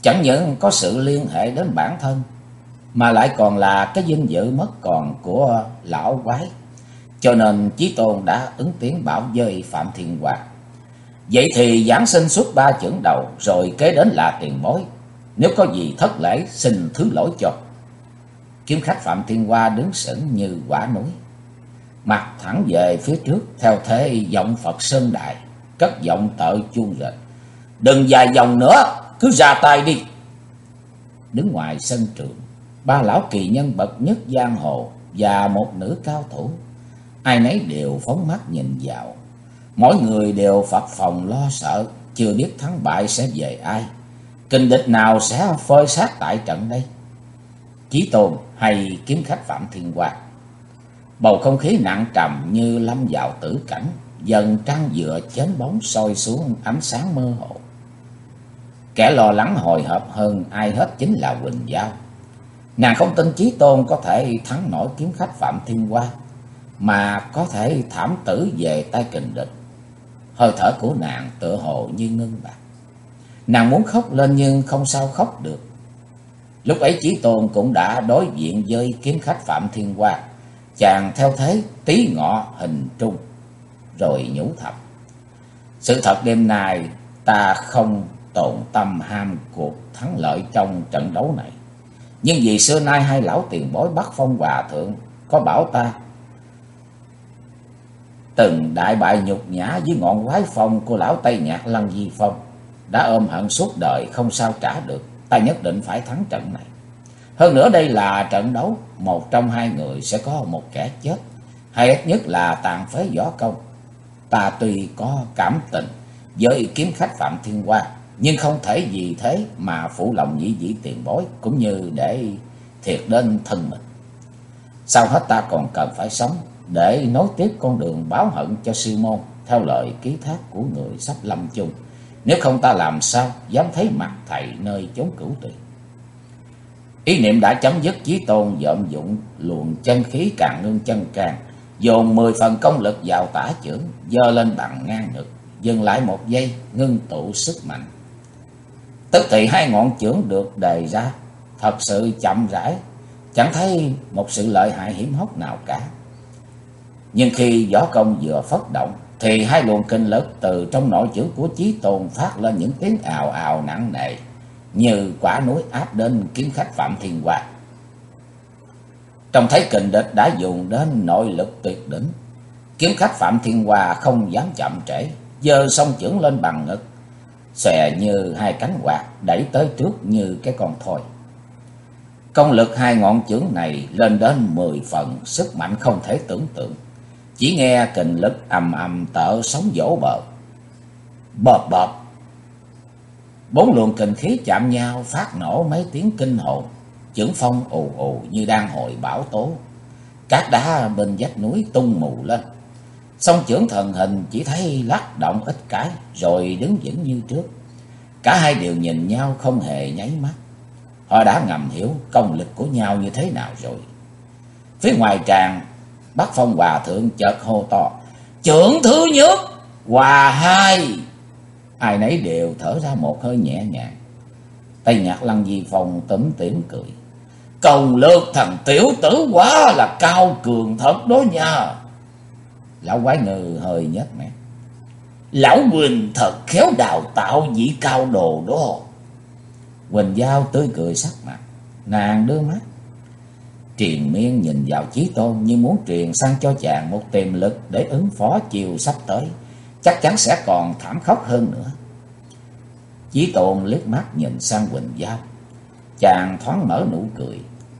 chẳng những có sự liên hệ đến bản thân, mà lại còn là cái vinh dự mất còn của lão quái. Cho nên Chí Tôn đã ứng tiếng bảo với Phạm Thiên Hoa: vậy thì giảng sinh suốt 3 chưởng đầu, rồi kế đến là tiền bối. Nếu có gì thất lễ xin thứ lỗi cho. Kiếm khách Phạm Thiên Hoa đứng sững như quả núi, mặt thẳng về phía trước theo thế giọng Phật Sơn Đại, cất giọng tợ chuông rền: đừng dài dòng nữa, cứ ra tay đi. Đứng ngoài sân trường, 3 lão kỳ nhân bậc nhất giang hồ và một nữ cao thủ, ai nấy đều phóng mắt nhìn vào. Mỗi người đều phập phồng lo sợ, chưa biết thắng bại sẽ về ai, kình địch nào sẽ phơi xác tại trận đây, Chí Tôn hay kiếm khách Phạm Thiên Hoa. Bầu không khí nặng trầm như lâm vào tử cảnh, dần trăng dựa chến bóng soi xuống ánh sáng mơ hồ. Kẻ lo lắng hồi hộp hơn ai hết chính là Quỳnh Giao. Nàng không tin Chí Tôn có thể thắng nổi kiếm khách Phạm Thiên Hoa, mà có thể thảm tử về tay kình địch. Hơi thở của nàng tựa hồ như ngưng bặt. Nàng muốn khóc lên nhưng không sao khóc được. Lúc ấy Chí Tôn cũng đã đối diện với kiếm khách Phạm Thiên Hoa. Chàng theo thế tí ngọ hình trung, rồi nhủ thầm: sự thật đêm nay ta không tổn tâm ham cuộc thắng lợi trong trận đấu này. Nhưng vì xưa nay hai lão tiền bối Bắc Phong Hòa Thượng có bảo ta từng đại bại nhục nhã với ngọn quái phong của lão Tây Nhạc Lăng Di Phong, đã ôm hận suốt đời không sao trả được. Ta nhất định phải thắng trận này. Hơn nữa đây là trận đấu, một trong hai người sẽ có một kẻ chết, hay ít nhất là tàn phế võ công. Ta tuy có cảm tình với kiếm khách Phạm Thiên Hoa, nhưng không thể vì thế mà phụ lòng nhị vị tiền bối, cũng như để thiệt đến thân mình. Sau hết ta còn cần phải sống để nối tiếp con đường báo hận cho sư môn, theo lời ký thác của người sắp lâm chung. Nếu không ta làm sao dám thấy mặt thầy nơi chốn cửu tuyền. Ý niệm đã chấm dứt, Chí Tôn dợm dụng luồng chân khí càng ngưng chân càng, dồn 10 phần công lực vào tả chưởng, giơ lên bằng ngang ngực, dừng lại một giây, ngưng tụ sức mạnh. Tức thì hai ngọn chưởng được đề ra thật sự chậm rãi, chẳng thấy một sự lợi hại hiểm hóc nào cả. Nhưng khi võ công vừa phất động, thì hai luồng kinh lực từ trong nội chưởng của Chí Tôn phát lên những tiếng ào ào nặng nề, như quả núi áp đến kiếm khách Phạm Thiên Hoa. Trông thấy kình địch đã dùng đến nội lực tuyệt đỉnh, kiếm khách Phạm Thiên Hoa không dám chậm trễ, giơ song chưởng lên bằng ngực, xòe như hai cánh quạt đẩy tới trước như cái con thoi. Công lực hai ngọn chưởng này lên đến 10 phần, sức mạnh không thể tưởng tượng. Chỉ nghe kình lực ầm ầm tợ sóng vỗ bờ. Bợp bợp, 4 luồng kình khí chạm nhau phát nổ mấy tiếng kinh hồn. Chưởng phong ù ù như đang hồi bão tố. Cát đá bên vách núi tung mù lên. Song chưởng thần hình chỉ thấy lắc động ít cái, rồi đứng vững như trước. Cả hai đều nhìn nhau không hề nháy mắt. Họ đã ngầm hiểu công lực của nhau như thế nào rồi. Phía ngoài tràng, Bắc Phong Hòa Thượng chợt hô to: chưởng thứ nhất, hòa hai. Ai nấy đều thở ra một hơi nhẹ nhàng. Tây Nhạc Lăng Di Phong túm tỉm cười: công lực thằng tiểu tử quá là cao cường thật đó nha. Lão quái ngư hơi nhếch mép: lão Quỳnh thật khéo đào tạo vị cao đồ đó. Quỳnh Giao tươi cười sắc mặt, nàng đưa mắt triền miên nhìn vào Chí Tôn, như muốn truyền sang cho chàng một tiềm lực để ứng phó chiều sắp tới, chắc chắn sẽ còn thảm khốc hơn nữa. Chí Tôn liếc mắt nhìn sang Quỳnh Giao, chàng thoáng nở nụ cười,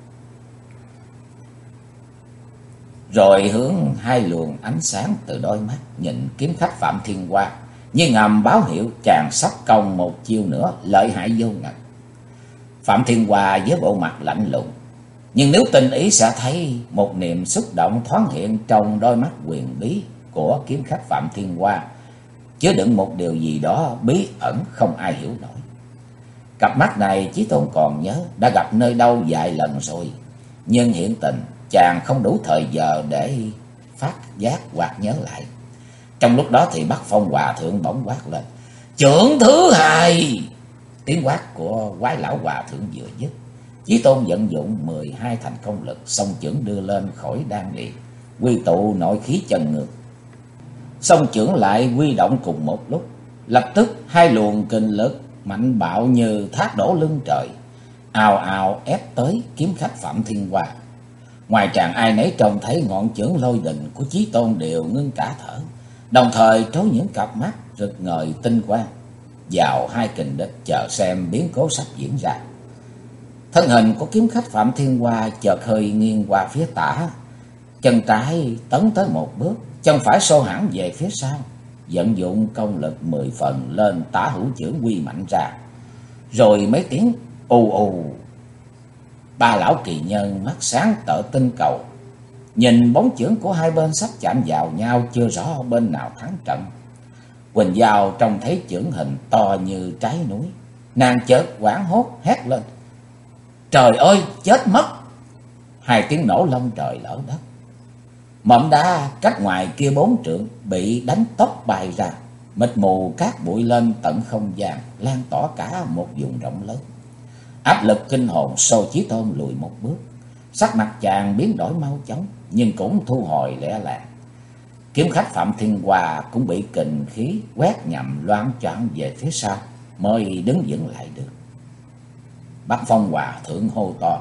rồi hướng hai luồng ánh sáng từ đôi mắt nhìn kiếm khách Phạm Thiên Hoa, như ngầm báo hiệu chàng sắp công một chiêu nữa lợi hại vô ngần. Phạm Thiên Hoa với bộ mặt lạnh lùng, nhưng nếu tinh ý sẽ thấy một niềm xúc động thoáng hiện trong đôi mắt huyền bí của kiếm khách Phạm Thiên Hoa, chứa đựng một điều gì đó bí ẩn không ai hiểu nổi. Cặp mắt này Chí Tôn còn nhớ đã gặp nơi đâu vài lần rồi, nhưng hiện tình chàng không đủ thời giờ để phát giác hoặc nhớ lại. Trong lúc đó thì Bắc Phong Hòa Thượng bỗng quát lên: chưởng thứ hai. Tiếng quát của quái lão hòa thượng vừa dứt, Chí Tôn vận dụng 12 thành công lực, song chưởng đưa lên khỏi đan điền, quy tụ nội khí chân ngược. Song chưởng lại quy động cùng một lúc, lập tức hai luồng kinh lực mạnh bạo như thác đổ lưng trời, ào ào ép tới kiếm khách Phạm Thiên Hoa. Ngoài tràng ai nấy trông thấy ngọn chưởng lôi đình của Chí Tôn đều ngưng cả thở, đồng thời trố những cặp mắt rực ngời tinh quang vào hai kình địch, chờ xem biến cố sắp diễn ra. Thân hình của kiếm khách Phạm Thiên Hoa chợt hơi nghiêng qua phía tả, chân trái tấn tới một bước, chân phải xô hẳn về phía sau, vận dụng công lực 10 phần lên tả hữu chưởng quy mạnh ra. Rồi mấy tiếng ù ù, ba lão kỳ nhân mắt sáng tợ tinh cầu, nhìn bóng chưởng của hai bên sắp chạm vào nhau, chưa rõ bên nào thắng trận. Quỳnh Giao trông thấy chưởng hình to như trái núi, nàng chợt hoảng hốt hét lên: "Trời ơi, chết mất!" Hai tiếng nổ long trời lở đất. Mỏm đá cách ngoài kia 4 trượng bị đánh tốc bay ra, mịt mù cát bụi lên tận không gian, lan tỏa cả một vùng rộng lớn. Áp lực kinh hồn xô Chí Tôn lùi một bước. Sắc mặt chàng biến đổi mau chóng, nhưng cũng thu hồi lẻ làng. Kiếm khách Phạm Thiên Hoa cũng bị kình khí quét nhầm loáng choạng về phía sau, mới đứng vững lại được. Bắc Phong Hòa thượng hô to: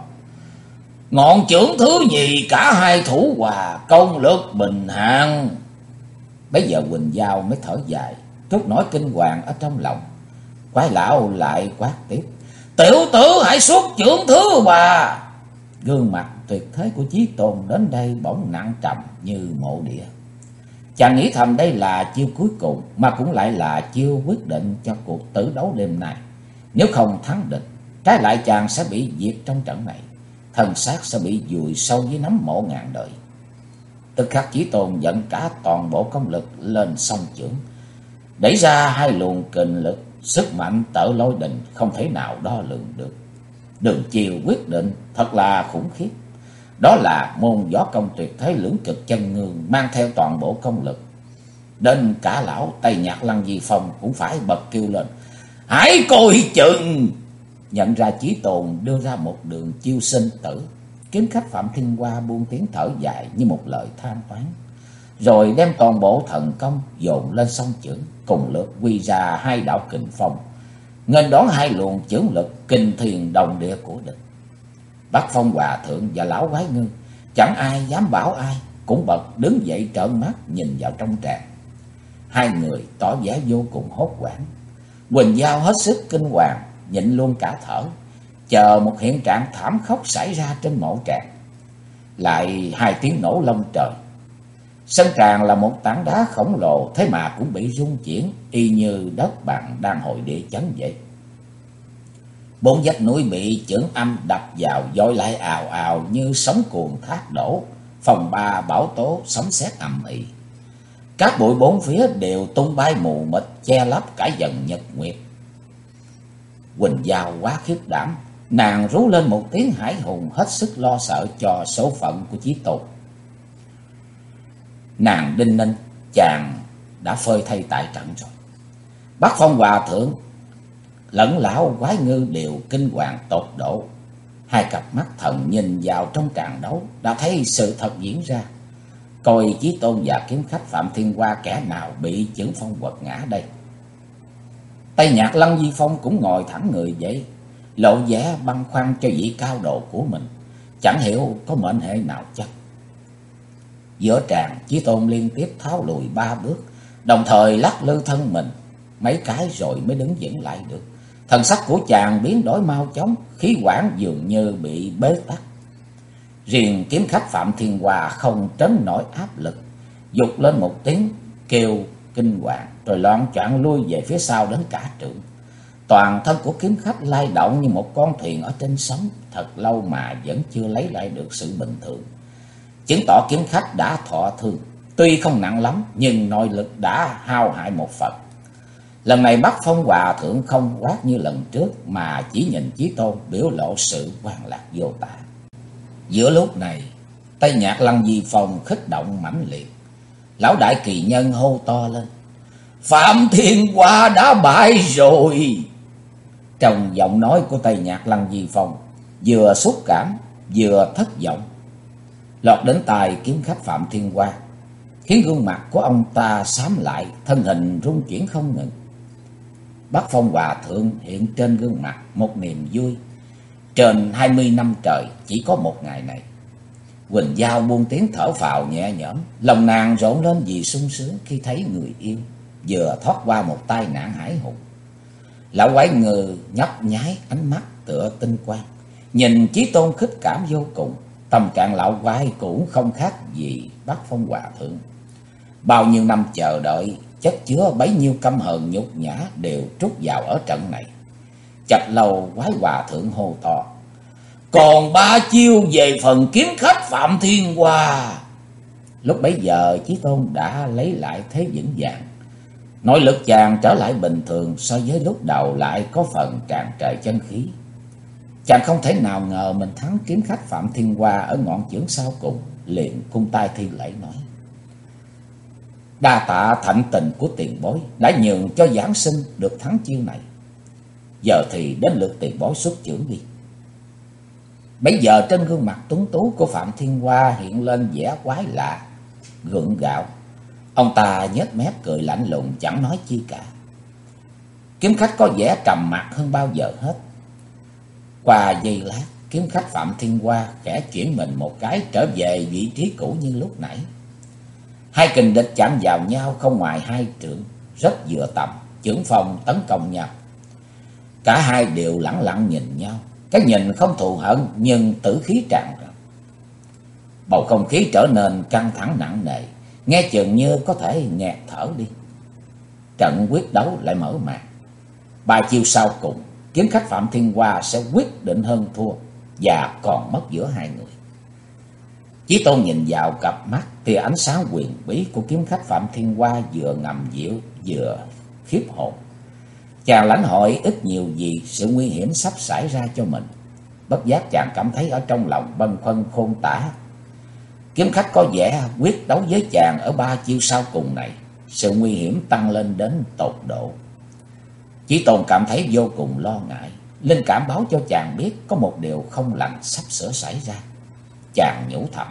"Ngọn chưởng thứ nhì cả hai thủ hòa, công lực bình hạn." Bấy giờ Quỳnh Giao mới thở dài, trút nỗi kinh hoàng ở trong lòng. Quái lão lại quát tiếp: "Tiểu tử hãy xuất chưởng thứ ba." Gương mặt tuyệt thế của Chí Tôn đến đây bỗng nặng trầm như mộ địa. Chàng nghĩ thầm đây là chiêu cuối cùng, mà cũng lại là chiêu quyết định cho cuộc tử đấu đêm nay. Nếu không thắng địch, trái lại chàng sẽ bị diệt trong trận này, thân xác sẽ bị vùi sâu dưới nấm mộ ngàn đời. Tức khắc Chí Tôn dẫn cả toàn bộ công lực lên song chưởng, đẩy ra hai luồng kình lực, sức mạnh tợ lôi đình không thể nào đo lường được. Đường chiều quyết định thật là khủng khiếp. Đó là môn võ công tuyệt thế lưỡng cực chân ngương, mang theo toàn bộ công lực. Đến cả lão Tây Nhạc Lăng Di Phong cũng phải bật kêu lên: "Hãy coi chừng!" Nhận ra Chí Tôn đưa ra một đường chiêu sinh tử, kiếm khách Phạm Thiên Hoa buông tiếng thở dài như một lời than oán, rồi đem toàn bộ thần công dồn lên song chưởng, cùng lượt quy ra hai đạo kình phong, nghênh đón hai luồng chưởng lực kinh thiên động địa của địch. Bắc Phong Hòa thượng và lão Quái Ngư chẳng ai dám bảo ai, cũng bật đứng dậy trợn mắt nhìn vào trong tràng. Hai người tỏ vẻ vô cùng hốt hoảng. Quỳnh Giao hết sức kinh hoàng, nhịn luôn cả thở, chờ một hiện trạng thảm khốc xảy ra trên mộ tràng. Lại hai tiếng nổ long trời. Sân tràng là một tảng đá khổng lồ, thế mà cũng bị rung chuyển y như đất bằng đang hồi địa chấn vậy. 4 vách núi bị chưởng âm đập vào, dội lại ào ào như sóng cuồn thác đổ, phòng ba bão tố sấm sét ầm ĩ. Các bụi bốn phía đều tung bay mù mịt, che lấp cả dần nhật nguyệt. Quỳnh Giao quá khiếp đảm, nàng rú lên một tiếng hãi hùng, hết sức lo sợ cho số phận của Chí Tôn. Nàng đinh ninh chàng đã phơi thay tại trận rồi. Bắc Phong Hòa thượng lẫn lão Quái Ngư đều kinh hoàng tột độ. Hai cặp mắt thần nhìn vào trong tràng đấu, đã thấy sự thật diễn ra. Coi Chí Tôn và kiếm khách Phạm Thiên Hoa kẻ nào bị chưởng phong quật ngã đây. Tây Nhạc Lăng Di Phong cũng ngồi thẳng người dậy, lộ vẻ băn khoăn cho vị cao độ của mình, chẳng hiểu có mệnh hệ nào chắc. Giữa tràng, Chí Tôn liên tiếp tháo lùi 3 bước, đồng thời lắc lư thân mình mấy cái rồi mới đứng vững lại được. Thần sắc của chàng biến đổi mau chóng, khí quản dường như bị bế tắc. Riêng kiếm khách Phạm Thiên Hoa không trấn nổi áp lực, dục lên một tiếng kêu kinh hoàng, rồi loạng choạng lui về phía sau đến cả trượng. Toàn thân của kiếm khách lay động như một con thuyền ở trên sóng, thật lâu mà vẫn chưa lấy lại được sự bình thường, chứng tỏ kiếm khách đã thọ thương. Tuy không nặng lắm, nhưng nội lực đã hao hại một phần. Lần này Bắc Phong Hòa thượng không quát như lần trước, mà chỉ nhìn Chí Tôn biểu lộ sự hoang lạc vô tả. Giữa lúc này, Tây Nhạc Lăng Di Phong khích động mãnh liệt. Lão đại kỳ nhân hô to lên: "Phạm Thiên Hoa đã bại rồi!" Trong giọng nói của Tây Nhạc Lăng Di Phong vừa xúc cảm vừa thất vọng lọt đến tai kiếm khách Phạm Thiên Hoa, khiến gương mặt của ông ta xám lại, thân hình rung chuyển không ngừng. Bác Phong Hòa Thượng hiện trên gương mặt một niềm vui. Trên 20 năm trời chỉ có một ngày này. Quỳnh Giao buông tiếng thở phào nhẹ nhõm, lòng nàng rộn lên vì sung sướng khi thấy người yêu vừa thoát qua một tai nạn hải hùng. Lão quái ngừ nhấp nháy ánh mắt tựa tinh quang, nhìn Chí Tôn khích cảm vô cùng. Tâm trạng lão quái cũng không khác gì Bác Phong Hòa Thượng. Bao nhiêu năm chờ đợi, chất chứa bấy nhiêu căm hờn nhục nhã đều trút vào ở trận này. Chập lâu quái Hòa Thượng hô to: "Còn 3 chiêu về phần kiếm khách Phạm Thiên Hoa." Lúc bấy giờ Chí Tôn đã lấy lại thế vững vàng, nội lực chàng trở lại bình thường, so với lúc đầu lại có phần tràn trề chân khí. Chàng không thể nào ngờ mình thắng kiếm khách Phạm Thiên Hoa ở ngọn chưởng sau cùng, liền cung tay thi lễ nói: "Đa tạ thạnh tình của tiền bối đã nhường cho giảng sinh được thắng chiêu này. Giờ thì đến lượt tiền bối xuất chưởng đi." Bấy giờ trên gương mặt tuấn tú của Phạm Thiên Hoa hiện lên vẻ quái lạ, gượng gạo. Ông ta nhếch mép cười lạnh lùng, chẳng nói chi cả. Kiếm khách có vẻ trầm mặc hơn bao giờ hết. Qua giây lát, kiếm khách Phạm Thiên Hoa khẽ chuyển mình một cái, trở về vị trí cũ như lúc nãy. Hai kình địch chạm vào nhau không ngoài 2 trượng, rất vừa tầm, chưởng phong tấn công nhau. Cả hai đều lẳng lặng nhìn nhau, cái nhìn không thù hận nhưng tử khí tràn ra. Bầu không khí trở nên căng thẳng nặng nề, nghe chừng như có thể nghẹt thở đi. Trận quyết đấu lại mở màn. 3 chiêu sau cùng, kiếm khách Phạm Thiên Hoa sẽ quyết định hơn thua và còn mất giữa hai người. Chí Tôn nhìn vào cặp mắt tia ánh sáng huyền bí của kiếm khách Phạm Thiên Hoa, vừa ngầm dịu vừa khiếp hồn. Chàng lãnh hội ít nhiều gì sự nguy hiểm sắp xảy ra cho mình. Bất giác chàng cảm thấy ở trong lòng bâng khuâng khôn tả. Kiếm khách có vẻ quyết đấu với chàng ở 3 chiêu sau cùng này, sự nguy hiểm tăng lên đến tột độ. Chí Tôn cảm thấy vô cùng lo ngại. Linh cảm báo cho chàng biết có một điều không lành sắp sửa xảy ra. Chàng nhủ thầm: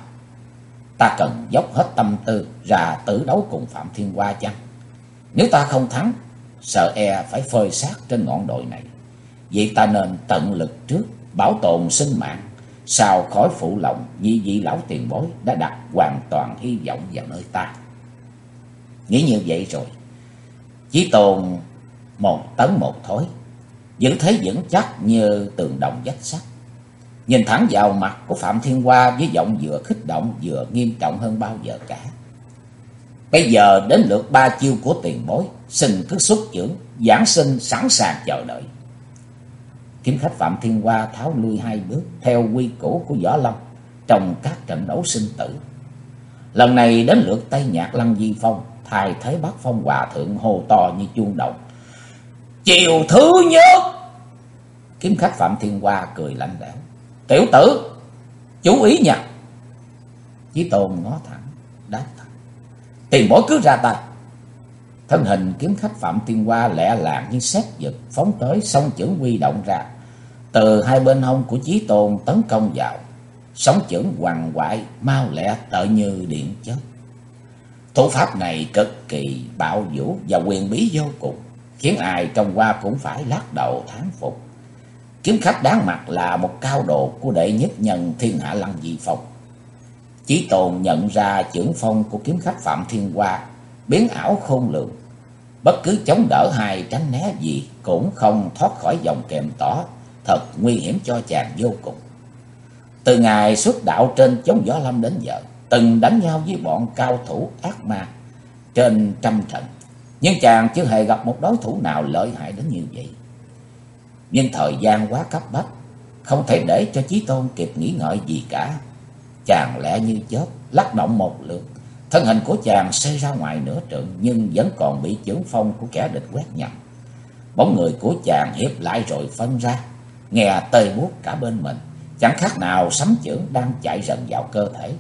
ta cần dốc hết tâm tư ra tử đấu cùng Phạm Thiên Hoa chăng? Nếu ta không thắng, sợ e phải phơi xác trên ngọn đồi này. Vậy ta nên tận lực trước, bảo tồn sinh mạng, sao khỏi phụ lòng vì vị lão tiền bối đã đặt hoàn toàn hy vọng vào nơi ta. Nghĩ như vậy rồi, Chí Tôn một tấn một thối, giữ thế vững chắc như tường đồng vách sắt, nhìn thẳng vào mặt của Phạm Thiên Hoa với giọng vừa kích động vừa nghiêm trọng hơn bao giờ cả. Bây giờ đến lượt 3 chiêu của tiền bối, xin cứ xuất chưởng, giảng sinh sẵn sàng chờ đợi. Kiếm khách Phạm Thiên Hoa tháo lui 2 bước theo quy củ của Võ Lâm trong các trận đấu sinh tử. Lần này đến lượt Tây Nhạc Lăng Di Phong thay thế Bác Phong Hòa Thượng hô to như chuông đồng: chiều thứ nhất. Kiếm khách Phạm Thiên Hoa cười lạnh lẽo: tiểu tử chú ý nha. Chí Tôn ngó thẳng đáp thẳng: tiền bối cứ ra tay. Thân hình kiếm khách Phạm Thiên Hoa lẹ làng như sét giật phóng tới, song chưởng huy động ra, từ hai bên hông của Chí Tôn tấn công vào. Sóng chưởng quằn quại mau lẹ tợ như điện chớp. Thủ pháp này cực kỳ bạo vũ và quyền bí vô cùng, khiến ai trông qua cũng phải lắc đầu thán phục. Kiếm khách đáng mặt là một cao độ của đệ nhất nhân thiên hạ Lăng Di Phong. Chí Tôn nhận ra chưởng phong của kiếm khách Phạm Thiên Hoa biến ảo khôn lường, bất cứ chống đỡ hay tránh né gì cũng không thoát khỏi vòng kềm tỏ, thật nguy hiểm cho chàng vô cùng. Từ ngày xuất đạo trên chốn Võ Lâm đến giờ, từng đánh nhau với bọn cao thủ ác ma trên trăm trận, nhưng chàng chưa hề gặp một đối thủ nào lợi hại đến như vậy. Nhưng thời gian quá cấp bách, không thể để cho Chí Tôn kịp nghĩ ngợi gì cả. Chàng lẹ như chớp lắc động một lượt, thân hình của chàng xây ra ngoài nửa trượng, nhưng vẫn còn bị chưởng phong của kẻ địch quét nhầm. Bóng người của chàng hiếp lại rồi phân ra, nghe tê buốt cả bên mình, chẳng khác nào sấm chưởng đang chạy rần vào cơ thể.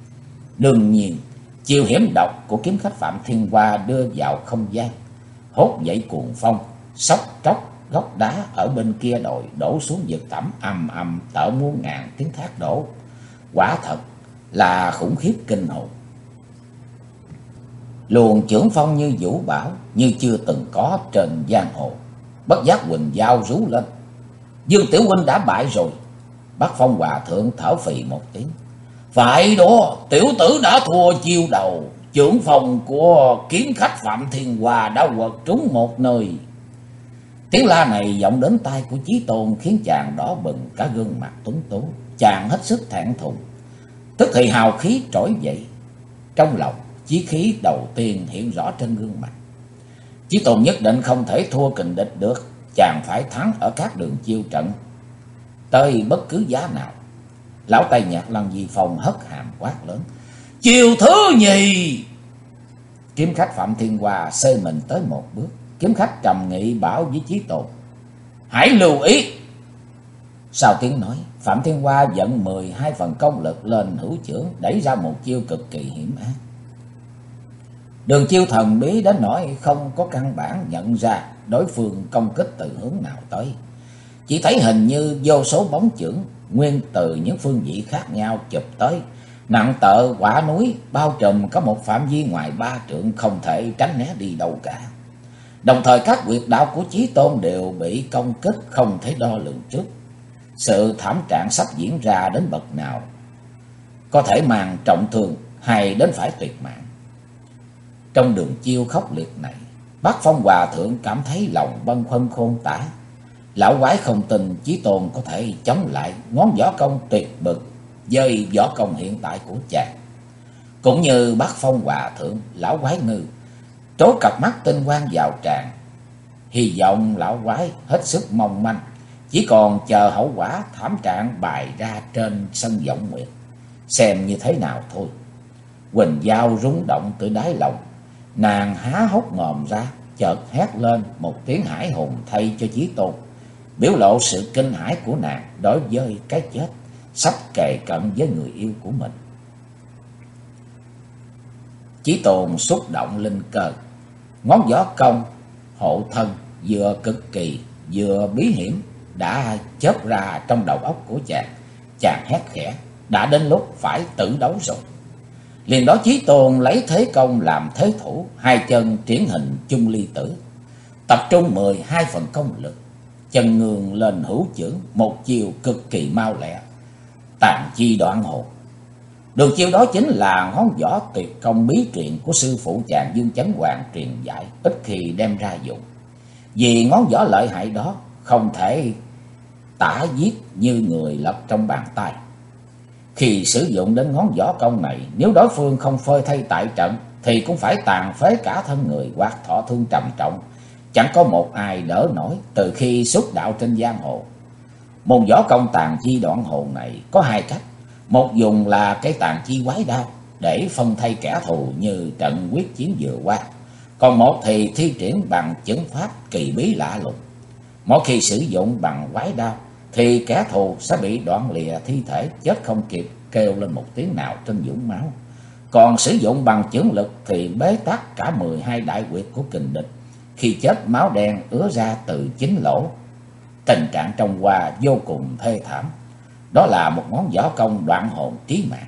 Đương nhiên, chiêu hiểm độc của kiếm khách Phạm Thiên Hoa đưa vào không gian, hốt dậy cuồng phong, sóc tróc góc đá ở bên kia đồi đổ xuống vực thẳm ầm ầm tở muôn ngàn tiếng thác đổ. Quả thật là khủng khiếp kinh hồn. Luồng chưởng phong như vũ bão, như chưa từng có trên giang hồ. Bất giác Quỳnh Giao rú lên: Dương tiểu huynh đã bại rồi. Bác Phong Hòa thượng thở phì một tiếng: Phải đó, tiểu tử đã thua chiêu đầu. Chưởng phong của kiếm khách Phạm Thiên Hòa đã quật trúng một nơi. Tiếng la này vọng đến tai của Chí Tôn, khiến chàng đỏ bừng cả gương mặt tuấn tú. Chàng hết sức thẹn thùng, tức thì hào khí trỗi dậy. Trong lòng chí khí đầu tiên hiện rõ trên gương mặt. Chí Tôn nhất định không thể thua kình địch được. Chàng phải thắng ở các đường chiêu trận tới bất cứ giá nào. Lão Tây Nhạc Lăng Di Phong hất hàm quát lớn: Chiêu thứ nhì! Kiếm khách Phạm Thiên Hòa xê mình tới một bước. Kiếm khách trầm nghị bảo với Chí Tôn: Hãy lưu ý. Sau tiếng nói, Phạm Thiên Hòa dẫn 12 phần công lực lên hữu chưởng, đẩy ra một chiêu cực kỳ hiểm ác. Đường chiêu thần bí đến nỗi không có căn bản nhận ra đối phương công kích từ hướng nào tới. Chỉ thấy hình như vô số bóng chưởng nguyên từ những phương vị khác nhau chụp tới, nặng tợ quả núi, bao trùm có một phạm vi ngoài 3 trượng, không thể tránh né đi đâu cả. Đồng thời các huyệt đạo của Chí Tôn đều bị công kích không thể đo lường trước. Sự thảm trạng sắp diễn ra đến bậc nào, có thể mang trọng thương hay đến phải tuyệt mạng. Trong đường chiêu khốc liệt này, Bác Phong Hòa thượng cảm thấy lòng bâng khuâng khôn tả. Lão quái không tin Chí Tôn có thể chống lại ngón võ công tuyệt bực với võ công hiện tại của chàng. Cũng như Bác Phong Hòa thượng, lão quái ngư trố cặp mắt tinh quang vào tràng. Hy vọng lão quái hết sức mong manh, chỉ còn chờ hậu quả thảm trạng bày ra trên sân vọng nguyệt, xem như thế nào thôi. Quỳnh Giao rung động từ đáy lòng. Nàng há hốc mồm ra, chợt hét lên một tiếng hải hùng thay cho Chí Tôn, biểu lộ sự kinh hãi của nàng đối với cái chết sắp kề cận với người yêu của mình. Chí Tôn xúc động linh cơ, ngón võ công hộ thân vừa cực kỳ vừa bí hiểm đã chớp ra trong đầu óc của chàng. Chàng hét khẽ: đã đến lúc phải tử đấu rồi. Liền đó Chí Tôn lấy thế công làm thế thủ, hai chân triển hình chung ly tử, tập trung 12 phần công lực, chân ngương lên hữu chưởng, một chiều cực kỳ mau lẹ, tàn chi đoạn hồn. Đường chiêu đó chính là ngón võ tuyệt công bí truyền của sư phụ chàng Dương Chấn Hoàng truyền dạy, ít khi đem ra dụng. Vì ngón võ lợi hại đó không thể tả giết như người lập trong bàn tay. Khi sử dụng đến ngón võ công này, nếu đối phương không phơi thay tại trận thì cũng phải tàn phế cả thân người hoặc thọ thương trầm trọng, chẳng có một ai đỡ nổi từ khi xuất đạo trên giang hồ. Môn võ công tàn chi đoạn hồn này có hai cách: một dùng là cái tàn chi quái đao để phân thay kẻ thù như trận quyết chiến vừa qua, còn một thì thi triển bằng chưởng pháp kỳ bí lạ lùng. Mỗi khi sử dụng bằng quái đao thì kẻ thù sẽ bị đoạn lìa thi thể, chết không kịp kêu lên một tiếng nào trên vũng máu. Còn sử dụng bằng chưởng lực thì bế tắc cả 12 đại huyệt của kình địch, khi chết máu đen ứa ra từ chính lỗ. Tình trạng trong qua vô cùng thê thảm. Đó là một món võ công đoạn hồn trí mạng.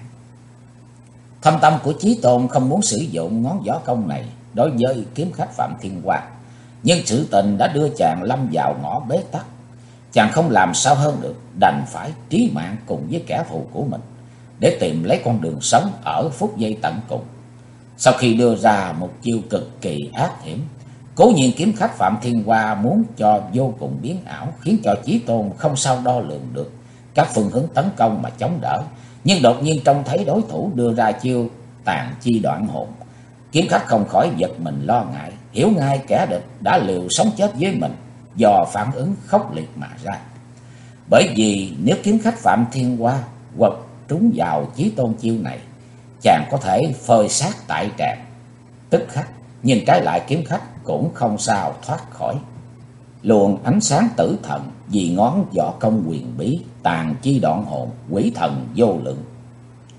Thâm tâm của Chí Tôn không muốn sử dụng ngón võ công này đối với kiếm khách Phạm Thiên Hòa, nhưng sự tình đã đưa chàng lâm vào ngõ bế tắc. Chàng không làm sao hơn được, đành phải trí mạng cùng với kẻ thù của mình để tìm lấy con đường sống ở phút giây tận cùng. Sau khi đưa ra một chiêu cực kỳ ác hiểm, cố nhiên kiếm khách Phạm Thiên Hòa muốn cho vô cùng biến ảo, khiến cho Chí Tôn không sao đo lường được các phương hướng tấn công mà chống đỡ. Nhưng đột nhiên trông thấy đối thủ đưa ra chiêu tàn chi đoạn hồn, kiếm khách không khỏi giật mình lo ngại, hiểu ngay kẻ địch đã liều sống chết với mình do phản ứng khốc liệt mà ra. Bởi vì nếu kiếm khách Phạm Thiên Hòa quật trúng vào Chí Tôn chiêu này, chàng có thể phơi xác tại tràng tức khắc, nhưng trái lại kiếm khách cũng không sao thoát khỏi luồng ánh sáng tử thần, vì ngón võ công quyền bí tàn chi đoạn hồn, quỷ thần vô lượng.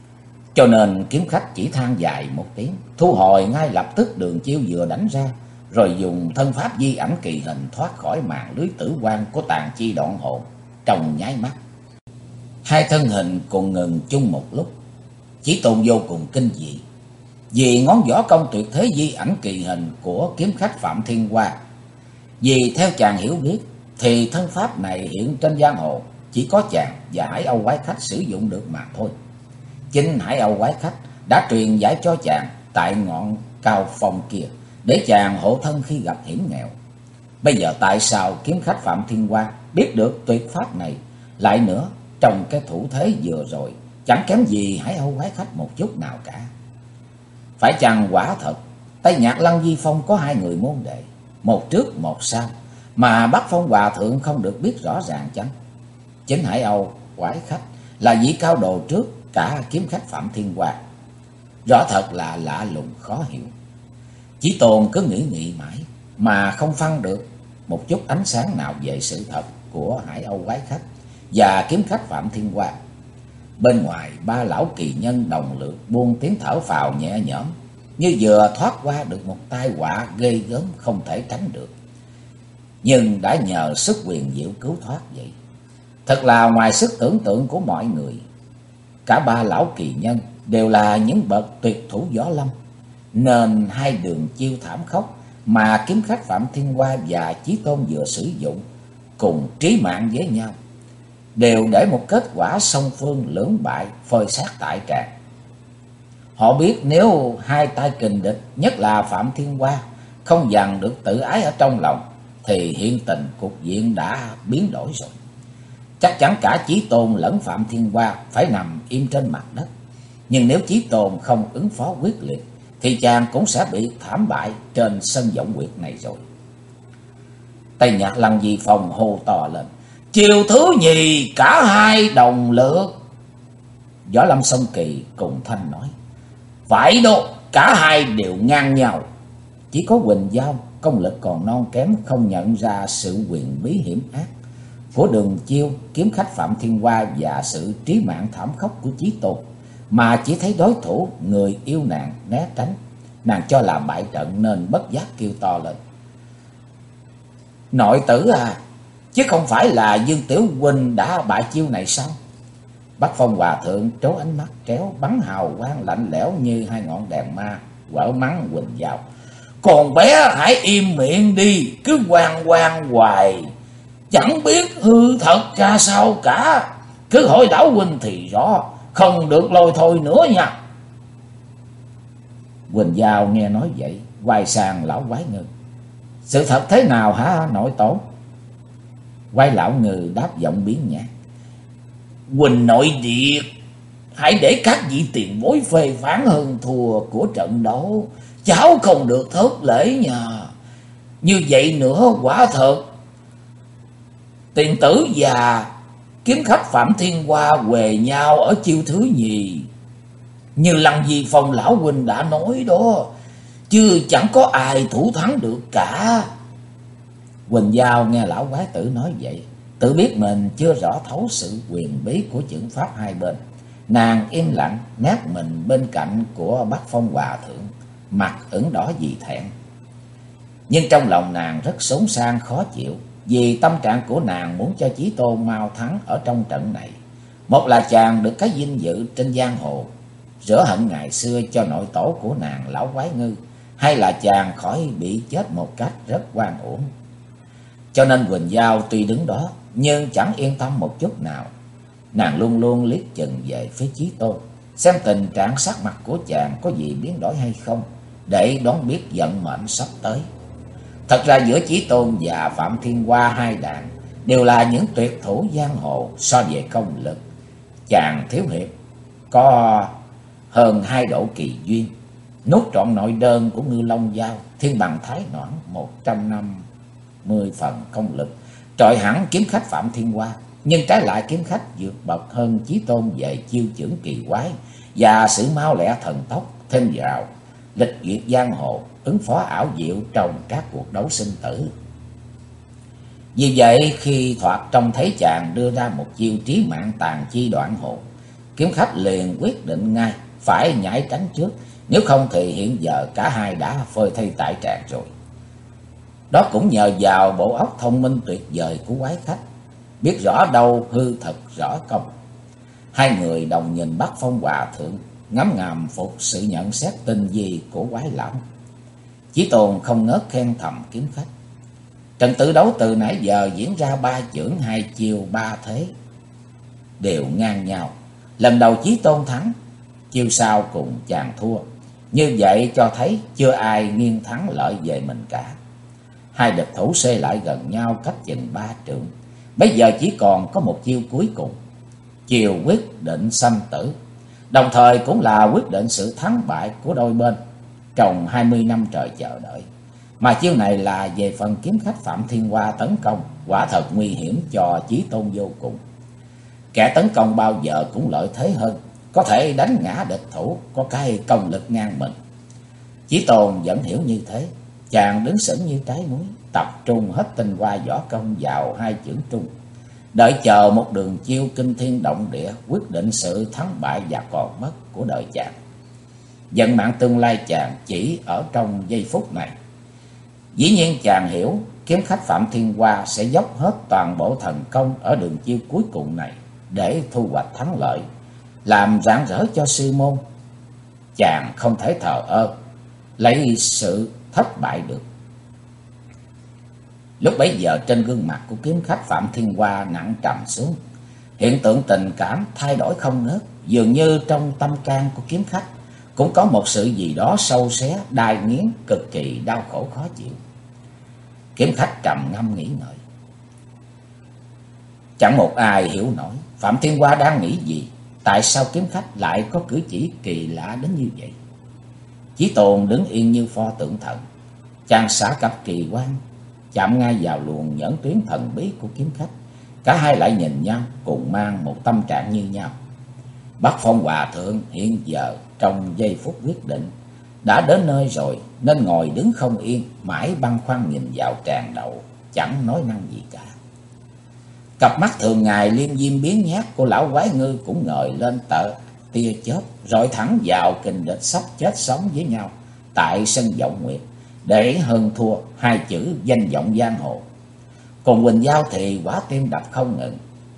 Cho nên kiếm khách chỉ than dài một tiếng, thu hồi ngay lập tức đường chiêu vừa đánh ra, rồi dùng thân pháp di ảnh kỳ hình thoát khỏi màn lưới tử quan của tàn chi đoạn hồn trong nháy mắt. Hai thân hình cùng ngừng chung một lúc. Chí Tôn vô cùng kinh dị, vì ngón võ công tuyệt thế di ảnh kỳ hình của kiếm khách Phạm Thiên Hoa. Vì theo chàng hiểu biết thì thân pháp này hiện trên giang hồ chỉ có chàng và Hải Âu Quái Khách sử dụng được mà thôi. Chính Hải Âu Quái Khách đã truyền giải cho chàng tại ngọn cao phong kia, để chàng hộ thân khi gặp hiểm nghèo. Bây giờ tại sao kiếm khách Phạm Thiên Hoa biết được tuyệt pháp này, lại nữa trong cái thủ thế vừa rồi chẳng kém gì Hải Âu Quái Khách một chút nào cả? Phải chăng quả thật Tây Nhạc Lăng Di Phong có hai người môn đệ, một trước một sau, mà Bắc Phong Hòa Thượng không được biết rõ ràng chăng? Chính Hải Âu Quái Khách là vị cao đồ trước cả kiếm khách Phạm Thiên Hoa. Rõ thật là lạ lùng khó hiểu. Chí Tôn cứ nghĩ mãi mà không phân được một chút ánh sáng nào về sự thật của Hải Âu Quái Khách và kiếm khách Phạm Thiên Hoa. Bên ngoài, ba lão kỳ nhân đồng lượt buông tiếng thở phào nhẹ nhõm, như vừa thoát qua được một tai họa ghê gớm không thể tránh được, nhưng đã nhờ sức quyền diệu cứu thoát vậy. Thật là ngoài sức tưởng tượng của mọi người. Cả ba lão kỳ nhân đều là những bậc tuyệt thủ võ lâm, nên hai đường chiêu thảm khốc mà kiếm khách Phạm Thiên Hoa và Chí Tôn vừa sử dụng cùng trí mạng với nhau, đều để một kết quả song phương lưỡng bại phơi xác tại tràng. Họ biết nếu hai tay kình địch, nhất là Phạm Thiên Hoa, không dằn được tự ái ở trong lòng, thì hiện tình cục diện đã biến đổi rồi. Chắc chắn cả Chí Tôn lẫn Phạm Thiên Hoa phải nằm im trên mặt đất. Nhưng nếu Chí Tôn không ứng phó quyết liệt, thì chàng cũng sẽ bị thảm bại trên sân võng quyệt này rồi. Tây Nhạc Lăng Di Phong hô to lên: chiều thứ nhì cả hai đồng lượt. Võ Lâm Song Kỳ cùng thanh nói: phải đâu, cả hai đều ngang nhau. Chỉ có Quỳnh Giao công lực còn non kém, không nhận ra sự quyền bí hiểm ác của đường chiêu kiếm khách Phạm Thiên Hoa và sự trí mạng thảm khốc của Chí Tôn, mà chỉ thấy đối thủ người yêu nàng né tránh. Nàng cho là bại trận nên bất giác kêu to lên: nội tử à, chứ không phải là Dương Tiểu huynh đã bại chiêu này sao? Bắc Phong Hòa Thượng trố ánh mắt tréo bắn hào quang lạnh lẽo như hai ngọn đèn ma, quở mắng Quỳnh Giao: còn bé hãy im miệng đi, cứ oan oan hoài, chẳng biết hư thật ra sao cả. Cứ hỏi lão huynh thì rõ, không được lôi thôi nữa nha. Quỳnh Giao nghe nói vậy, quay sang lão Quái Ngư: sự thật thế nào hả nội tổ? Quái lão Ngư đáp giọng biến nhạt: Quỳnh nội điệt, hãy để các vị tiền bối phê phán hơn thua của trận đấu, cháu không được thất lễ nha. Như vậy nữa quả thật tiền tử và kiếm khách Phạm Thiên Hoa huề nhau ở chiêu thứ nhì, như Lăng Di Phong lão huynh đã nói đó, chứ chẳng có ai thủ thắng được cả. Quỳnh Giao nghe lão quái tử nói vậy, tự biết mình chưa rõ thấu sự quyền bí của chưởng pháp hai bên. Nàng im lặng nép mình bên cạnh của Bắc Phong Hòa Thượng, mặt ửng đỏ vì thẹn. Nhưng trong lòng nàng rất xốn sang khó chịu, vì tâm trạng của nàng muốn cho Chí Tôn mau thắng ở trong trận này. Một là chàng được cái vinh dự trên giang hồ, rửa hận ngày xưa cho nội tổ của nàng lão Quái Ngư, hay là chàng khỏi bị chết một cách rất oan uổng. Cho nên Quỳnh Giao tuy đứng đó nhưng chẳng yên tâm một chút nào. Nàng luôn luôn liếc chừng về phía Chí Tôn, xem tình trạng sắc mặt của chàng có gì biến đổi hay không, để đoán biết vận mệnh sắp tới. Thật ra giữa Chí Tôn và Phạm Thiên Hoa hai đàn đều là những tuyệt thủ giang hồ. So về công lực, chàng thiếu hiệp có hơn 2 độ kỳ duyên, nuốt trọn nội đơn của Ngư Long Giao, thiên bằng Thái Noãn 150 phần công lực, trọi hẳn kiếm khách Phạm Thiên Hoa. Nhưng trái lại kiếm khách vượt bậc hơn Chí Tôn về chiêu chưởng kỳ quái và sự mau lẹ thần tốc, thêm vào lịch duyệt giang hồ, ứng phó ảo diệu trong các cuộc đấu sinh tử. Vì vậy khi thoạt trông thấy chàng đưa ra một chiêu trí mạng tàn chi đoạn hồn, kiếm khách liền quyết định ngay phải nhảy tránh trước, nếu không thì hiện giờ cả hai đã phơi thây tại tràng rồi. Đó cũng nhờ vào bộ óc thông minh tuyệt vời của quái khách, biết rõ đâu hư thật rõ công. Hai người đồng nhìn Bắc Phong Hòa thượng, ngấm ngầm phục sự nhận xét tinh vi của quái lão. Chí Tôn không ngớt khen thầm kiếm khách. Trận tử đấu từ nãy giờ diễn ra 3 chưởng 2 chiêu 3 thế, đều ngang nhau. Lần đầu Chí Tôn thắng, chiêu sau cùng chàng thua. Như vậy cho thấy chưa ai nghiêng thắng lợi về mình cả. Hai địch thủ xê lại gần nhau cách chừng 3 trượng. Bây giờ chỉ còn có một chiêu cuối cùng, chiêu quyết định sanh tử, đồng thời cũng là quyết định sự thắng bại của đôi bên trong 20 năm trời chờ đợi. Mà chiêu này là về phần kiếm khách Phạm Thiên Hoa tấn công, quả thật nguy hiểm cho Chí Tôn vô cùng. Kẻ tấn công bao giờ cũng lợi thế hơn, có thể đánh ngã địch thủ, có cái công lực ngang mình. Chí Tôn vẫn hiểu như thế, chàng đứng sững như trái núi, tập trung hết tinh hoa võ công vào hai chưởng trung, đợi chờ một đường chiêu kinh thiên động địa quyết định sự thắng bại và còn mất của đời chàng. Vận mạng tương lai chàng chỉ ở trong giây phút này. Dĩ nhiên chàng hiểu kiếm khách Phạm Thiên Hoa sẽ dốc hết toàn bộ thần công ở đường chiêu cuối cùng này để thu hoạch thắng lợi, làm rạng rỡ cho sư môn. Chàng không thể thờ ơ lấy sự thất bại được. Lúc bấy giờ trên gương mặt của kiếm khách Phạm Thiên Hoa nặng trầm xuống, hiện tượng tình cảm thay đổi không ngớt. Dường như trong tâm can của kiếm khách cũng có một sự gì đó sâu xé, đai nghiến, cực kỳ đau khổ khó chịu. Kiếm khách trầm ngâm nghĩ ngợi. Chẳng một ai hiểu nổi Phạm Thiên Hoa đang nghĩ gì, tại sao kiếm khách lại có cử chỉ kỳ lạ đến như vậy. Chí Tôn đứng yên như pho tượng thần, chàng xả cặp kỳ quan chạm ngay vào luồng nhẫn tuyến thần bí của kiếm khách. Cả hai lại nhìn nhau cùng mang một tâm trạng như nhau. Bắc Phong Hòa thượng hiện giờ trong giây phút quyết định đã đến nơi rồi, nên ngồi đứng không yên, mãi băn khoăn nhìn vào tràn đầu, chẳng nói năng gì cả. Cặp mắt thường ngày liêm diêm biến nhát của lão quái ngư cũng ngời lên tia chớp, rọi thẳng vào kình địch sắp chết sống với nhau tại sân Vọng Nguyệt, để hơn thua hai chữ danh vọng giang hồ. Còn Quỳnh Giao thì quả tim đập không ngừng.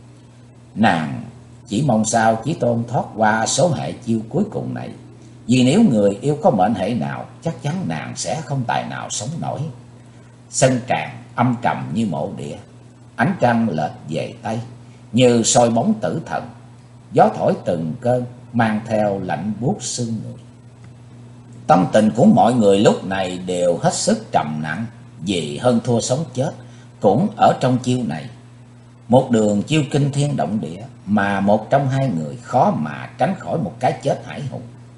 Nàng chỉ mong sao Chí Tôn thoát qua số hệ chiêu cuối cùng này, vì nếu người yêu có mệnh hệ nào, chắc chắn nàng sẽ không tài nào sống nổi. Sân tràng âm trầm như mộ địa, ánh trăng lệch về Tây như soi bóng tử thần, gió thổi từng cơn mang theo lạnh buốt xương người. Tâm tình của mọi người lúc này đều hết sức trầm nặng, vì hơn thua sống chết cũng ở trong chiêu này. Một đường chiêu kinh thiên động địa mà một trong hai người khó mà tránh khỏi một cái chết hải hùng.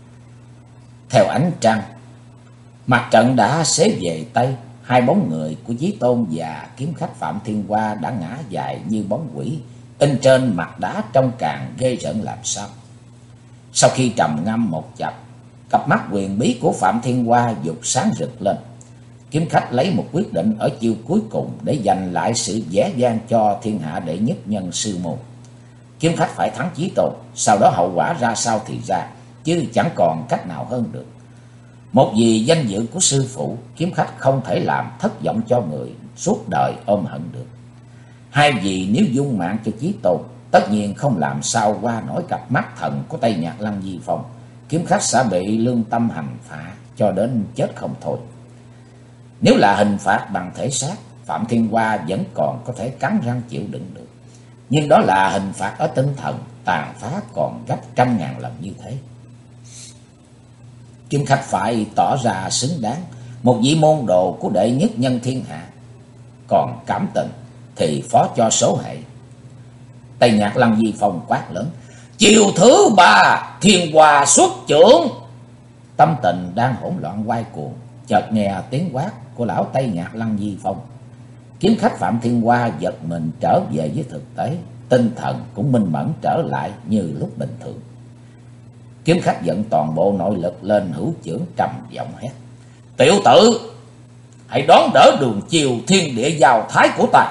Theo ánh trăng, mặt trận đã xế về Tây, hai bóng người của Chí Tôn và kiếm khách Phạm Thiên Hoa đã ngã dài như bóng quỷ, in trên mặt đá trông càng ghê rợn làm sao. Sau khi trầm ngâm một chập, cặp mắt huyền bí của Phạm Thiên Hoa dục sáng rực lên. Kiếm khách lấy một quyết định ở chiêu cuối cùng để giành lại sự vẻ vang cho thiên hạ đệ nhất nhân sư môn. Kiếm khách phải thắng Chí Tôn, sau đó hậu quả ra sao thì ra, chứ chẳng còn cách nào hơn được. Một vì danh dự của sư phụ, kiếm khách không thể làm thất vọng cho người suốt đời ôm hận được. Hai vì nếu dung mạng cho Chí Tôn, tất nhiên không làm sao qua nổi cặp mắt thần của Tây Nhạc Lăng Di Phong. Kiếm khách sẽ bị lương tâm hành phạt cho đến chết không thôi. Nếu là hình phạt bằng thể xác, Phạm Thiên Hoa vẫn còn có thể cắn răng chịu đựng được. Nhưng đó là hình phạt ở tinh thần, tàn phá còn gấp trăm ngàn lần như thế. Kiếm khách phải tỏ ra xứng đáng, một vị môn đồ của đệ nhất nhân thiên hạ. Còn cảm tình thì phó cho số hệ. Tây Nhạc Lăng Di Phong quát lớn: chiều thứ 3, Thiên Hoa xuất chưởng. Tâm tình đang hỗn loạn quay cuồng, chợt nghe tiếng quát của lão Tây Nhạc Lăng Di Phong. Kiếm khách Phạm Thiên Hoa giật mình trở về với thực tế, tinh thần cũng minh mẫn trở lại như lúc bình thường. Kiếm khách dẫn toàn bộ nội lực lên hữu chưởng, trầm giọng hét: tiểu tử, hãy đón đỡ đường chiều thiên địa giao thái của ta.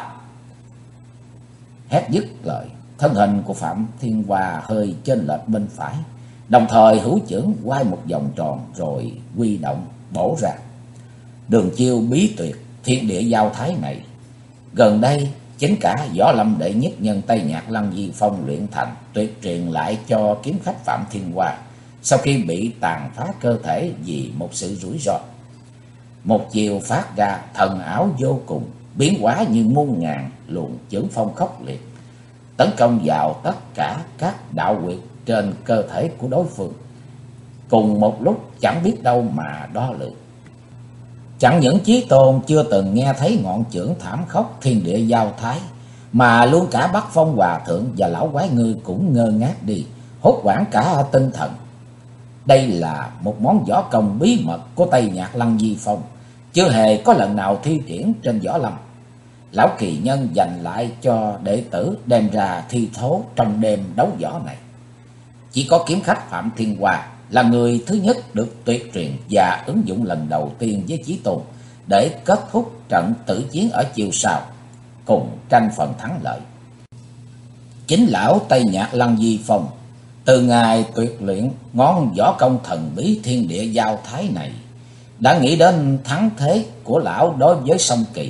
Hét dứt lời, thân hình của Phạm Thiên Hoa hơi chênh lệch bên phải, đồng thời hữu chưởng quay một vòng tròn rồi huy động bổ ra. Đường chiêu bí tuyệt thiên địa giao thái này. Gần đây, chính cả võ lâm đệ nhất nhân Tây Nhạc Lăng Di Phong luyện thành tuyệt truyền lại cho kiếm khách Phạm Thiên Hoa sau khi bị tàn phá cơ thể vì một sự rủi ro. Một chiều phát ra thần ảo vô cùng, biến hóa như muôn ngàn luồng chưởng phong khốc liệt, tấn công vào tất cả các đạo huyệt trên cơ thể của đối phương, cùng một lúc chẳng biết đâu mà đo lường. Chẳng những Chí Tôn chưa từng nghe thấy ngọn chưởng thảm khốc thiên địa giao thái, mà luôn cả Bắc Phong Hòa Thượng và Lão Quái Ngư cũng ngơ ngác đi, hốt hoảng cả tinh thần. Đây là một món võ công bí mật của Tây Nhạc Lăng Di Phong, chưa hề có lần nào thi triển trên võ lâm. Lão kỳ nhân dành lại cho đệ tử đem ra thi thố trong đêm đấu võ này. Chỉ có kiếm khách Phạm Thiên Hoa là người thứ nhất được tuyệt truyền và ứng dụng lần đầu tiên với Chí Tôn để kết thúc trận tử chiến ở chiều sau, cùng tranh phần thắng lợi. Chính lão Tây Nhạc Lăng Di Phong từ ngày tuyệt luyện ngón võ công thần bí thiên địa giao thái này đã nghĩ đến thắng thế của lão đối với Song Kỳ.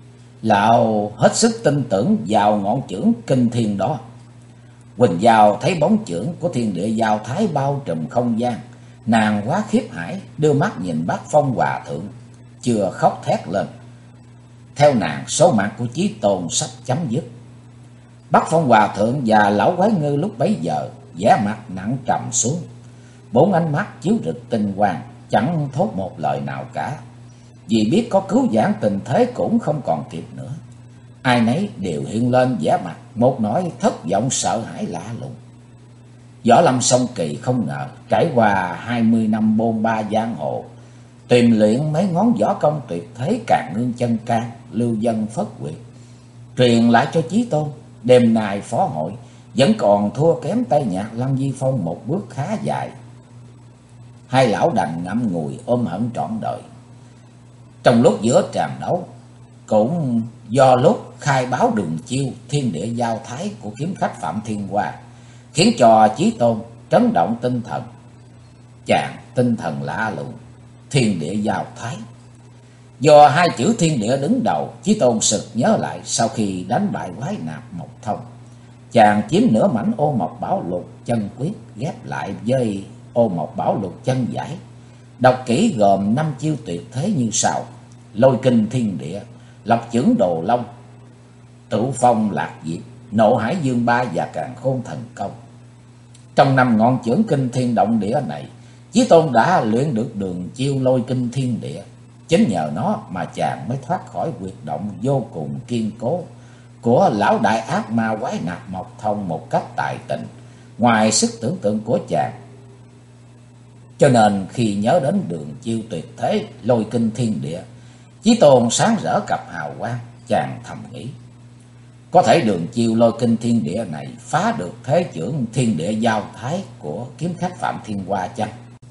Lão hết sức tin tưởng vào ngọn chưởng kinh thiên đó. Quỳnh Giao thấy bóng chưởng của thiên địa giao thái bao trùm không gian, nàng quá khiếp hải, đưa mắt nhìn Bác Phong Hòa Thượng, chưa khóc thét lên. Theo nàng, số mạng của Chí Tôn sắp chấm dứt. Bác Phong Hòa Thượng và Lão Quái Ngư lúc bấy giờ vẻ mặt nặng trầm xuống, bốn ánh mắt chiếu rực tinh quang, chẳng thốt một lời nào cả, vì biết có cứu vãn tình thế cũng không còn kịp nữa. Ai nấy đều hiện lên vẻ mặt một nỗi thất vọng sợ hãi lạ lùng. Võ lâm Song Kỳ không ngờ trải qua 20 năm bôn ba giang hồ, tìm luyện mấy ngón võ công tuyệt thế Càn Ngưng Chân Can, Lưu Vân Phất Quyệt, truyền lại cho Chí Tôn. Đêm nay phó hội vẫn còn thua kém Tây Nhạc Lăng Di Phong một bước khá dài. Hai lão đành ngậm ngùi ôm hận trọn đời. Trong lúc giữa tràn đấu, cũng do lúc khai báo đường chiêu thiên địa giao thái của kiếm khách Phạm Thiên Hoa, khiến cho Chí Tôn chấn động tinh thần. Chàng tinh thần lạ lùng, thiên địa giao thái. Do hai chữ thiên địa đứng đầu, Chí Tôn sực nhớ lại sau khi đánh bại Quái Nạp Mộc Thông, chàng chiếm nửa mảnh Ô Mộc Bảo Lục chân quyết ghép lại với Ô Mộc Bảo Lục chân giải. Đọc kỹ gồm 5 chiêu tuyệt thế như sau: Lôi Kinh Thiên Địa, Lập Chưởng Đồ Long, Tửu Phong Lạc Diệp, Nộ Hải Dương Ba và Càn Khôn Thần Công. Trong 5 ngọn chưởng kinh thiên động địa này, Chí Tôn đã luyện được đường chiêu Lôi Kinh Thiên Địa. Chính nhờ nó mà chàng mới thoát khỏi huyệt động vô cùng kiên cố của lão đại ác ma Quái Nạp Mộc Thông một cách tài tình, ngoài sức tưởng tượng của chàng. Cho nên khi nhớ đến đường chiêu tuyệt thế Lôi Kinh Thiên Địa, Chí Tôn sáng rỡ cặp hào quang, chàng thầm nghĩ: có thể đường chiêu Lôi Kinh Thiên Địa này phá được thế chưởng thiên địa giao thái của kiếm khách Phạm Thiên Hoa chăng?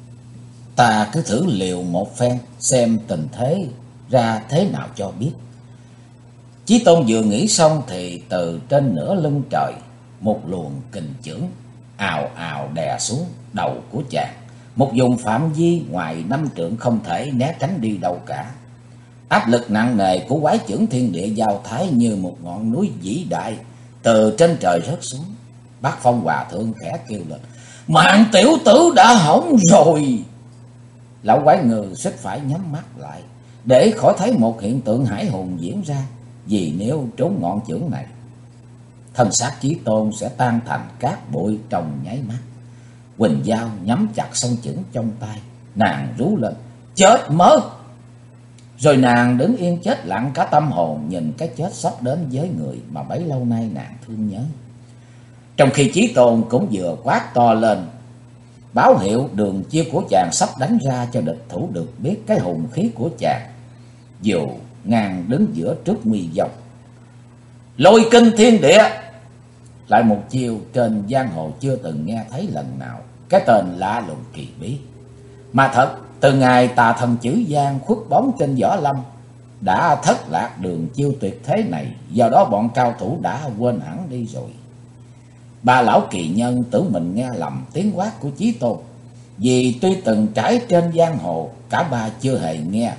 Ta cứ thử liều một phen xem tình thế ra thế nào cho biết. Chí Tôn vừa nghĩ xong thì từ trên nửa lưng trời, một luồng kình chưởng ào ào đè xuống đầu của chàng, một vùng phạm vi ngoài 5 trượng không thể né tránh đi đâu cả. Áp lực nặng nề của quái chưởng thiên địa giao thái như một ngọn núi vĩ đại từ trên trời rớt xuống. Bác Phong Hòa Thượng khẽ kêu lên: mạng tiểu tử đã hỏng rồi. Lão Quái Ngư xích phải nhắm mắt lại để khỏi thấy một hiện tượng hải hùng diễn ra, vì nếu trốn ngọn chưởng này, thân xác Chí Tôn sẽ tan thành cát bụi trong nháy mắt. Quỳnh Giao nhắm chặt song chưởng trong tay, nàng rú lên: chết mất! Rồi nàng đứng yên chết lặng cả tâm hồn, nhìn cái chết sắp đến với người mà bấy lâu nay nàng thương nhớ. Trong khi Chí Tôn cũng vừa quát to lên, báo hiệu đường chiêu của chàng sắp đánh ra cho địch thủ được biết cái hùng khí của chàng. Dù ngang đứng giữa trước nguy vong. Lôi Kinh Thiên Địa, lại một chiêu trên giang hồ chưa từng nghe thấy lần nào, cái tên lạ lùng kỳ bí. Mà thật, từ ngày tà thần chữ Giang khuất bóng trên võ lâm, đã thất lạc đường chiêu tuyệt thế này, do đó bọn cao thủ đã quên hẳn đi rồi. Ba lão kỳ nhân tưởng mình nghe lầm tiếng quát của Chí Tôn, vì tuy từng trải trên giang hồ, cả ba chưa hề nghe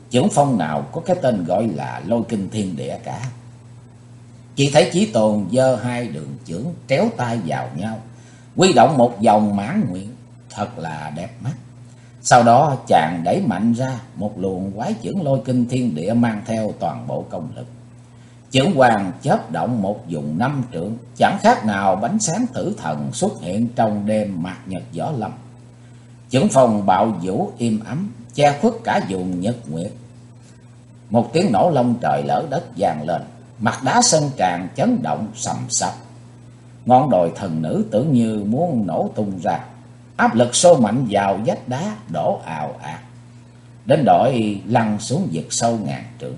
chưởng phong nào có cái tên gọi là Lôi Kinh Thiên Địa cả. Chỉ thấy Chí Tôn giơ hai đường chưởng tréo tay vào nhau, huy động một dòng mãn nguyện thật là đẹp mắt. Sau đó chàng đẩy mạnh ra một luồng quái chưởng Lôi Kinh Thiên Địa mang theo toàn bộ công lực. Chưởng hoàng chớp động một vùng 5 trượng, chẳng khác nào bánh sáng tử thần xuất hiện trong đêm mạc nhật võ lâm. Chưởng phong bạo vũ im ắng, che khuất cả vùng nhật nguyệt. Một tiếng nổ long trời lở đất vang lên, mặt đá sân tràn chấn động sầm sập. Ngọn đồi thần nữ tưởng như muốn nổ tung ra, áp lực xô mạnh vào vách đá đổ ào ạt, đến đội lăn xuống vực sâu ngàn trượng.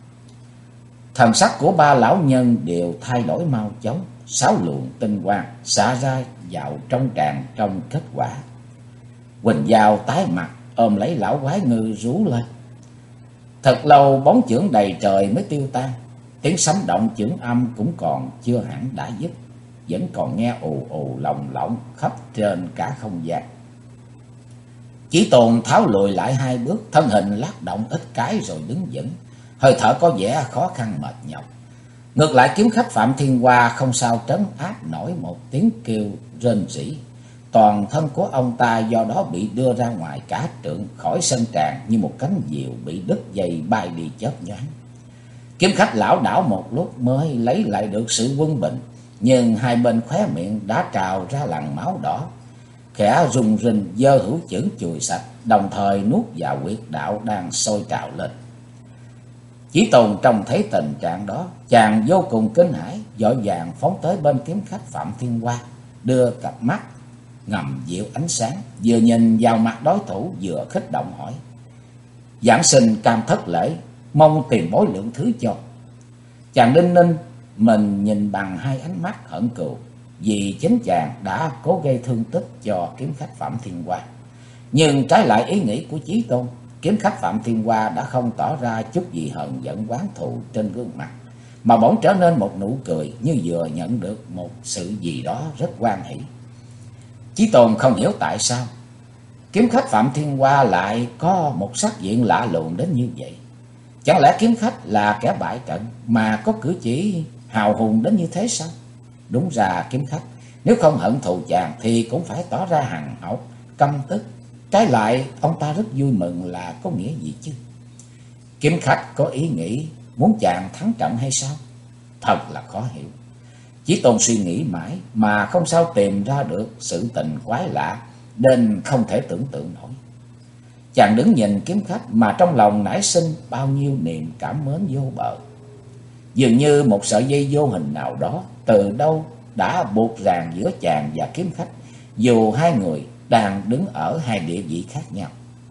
Thần sắc của ba lão nhân đều thay đổi mau chóng, 6 luồng tinh quang xả ra vào trong tràn trong kết quả. Quỳnh Giao tái mặt ôm lấy lão quái ngư rú lên. Thật lâu bóng chưởng đầy trời mới tiêu tan, tiếng sấm động chưởng âm cũng còn chưa hẳn đã dứt, vẫn còn nghe ù ù lồng lộng khắp trên cả không gian. Chí Tôn tháo lùi lại 2 bước, thân hình lắc động ít cái rồi đứng vững, hơi thở có vẻ khó khăn mệt nhọc. Ngược lại kiếm khách Phạm Thiên Hoa không sao trấn áp nổi một tiếng kêu rên rỉ. Toàn thân của ông ta do đó bị đưa ra ngoài cả trượng khỏi sân tràng như một cánh diều bị đứt dây bay đi chớp nhoáng. Kiếm khách lảo đảo một lúc mới lấy lại được sự quân bình, nhưng hai bên khóe miệng đã trào ra làn máu đỏ. Khẽ rùng rinh giơ hữu chưởng chùi sạch, đồng thời nuốt vào huyệt đạo đang sôi trào lên. Chí Tôn trông thấy tình trạng đó, chàng vô cùng kinh hãi, vội vàng phóng tới bên kiếm khách Phạm Thiên Hoa, đưa cặp mắt ngầm dịu ánh sáng, vừa nhìn vào mặt đối thủ vừa khích động hỏi: "Giảng sinh cam thất lễ, mong tiền bối lượng thứ cho." Chàng đinh ninh mình nhìn bằng hai ánh mắt hận cừu, vì chính chàng đã cố gây thương tích cho kiếm khách Phạm Thiên Hoa. Nhưng trái lại ý nghĩ của Chí Tôn, kiếm khách Phạm Thiên Hoa đã không tỏ ra chút gì hờn giận oán thù trên gương mặt, mà bỗng trở nên một nụ cười như vừa nhận được một sự gì đó rất hoan hỷ. Chí Tôn không hiểu tại sao kiếm khách Phạm Thiên Hoa lại có một sắc diện lạ lùng đến như vậy. Chẳng lẽ kiếm khách là kẻ bại trận mà có cử chỉ hào hùng đến như thế sao? Đúng ra kiếm khách nếu không hận thù chàng thì cũng phải tỏ ra hằn học, căm tức. Trái lại ông ta rất vui mừng là có nghĩa gì chứ? Kiếm khách có ý nghĩ muốn chàng thắng trận hay sao? Thật là khó hiểu. Chí Tôn suy nghĩ mãi mà không sao tìm ra được sự tình quái lạ, nên không thể tưởng tượng nổi. Chàng đứng nhìn kiếm khách mà trong lòng nảy sinh bao nhiêu niềm cảm mến vô bờ. Dường như một sợi dây vô hình nào đó từ đâu đã buộc ràng giữa chàng và kiếm khách, dù hai người đang đứng ở hai địa vị khác nhau.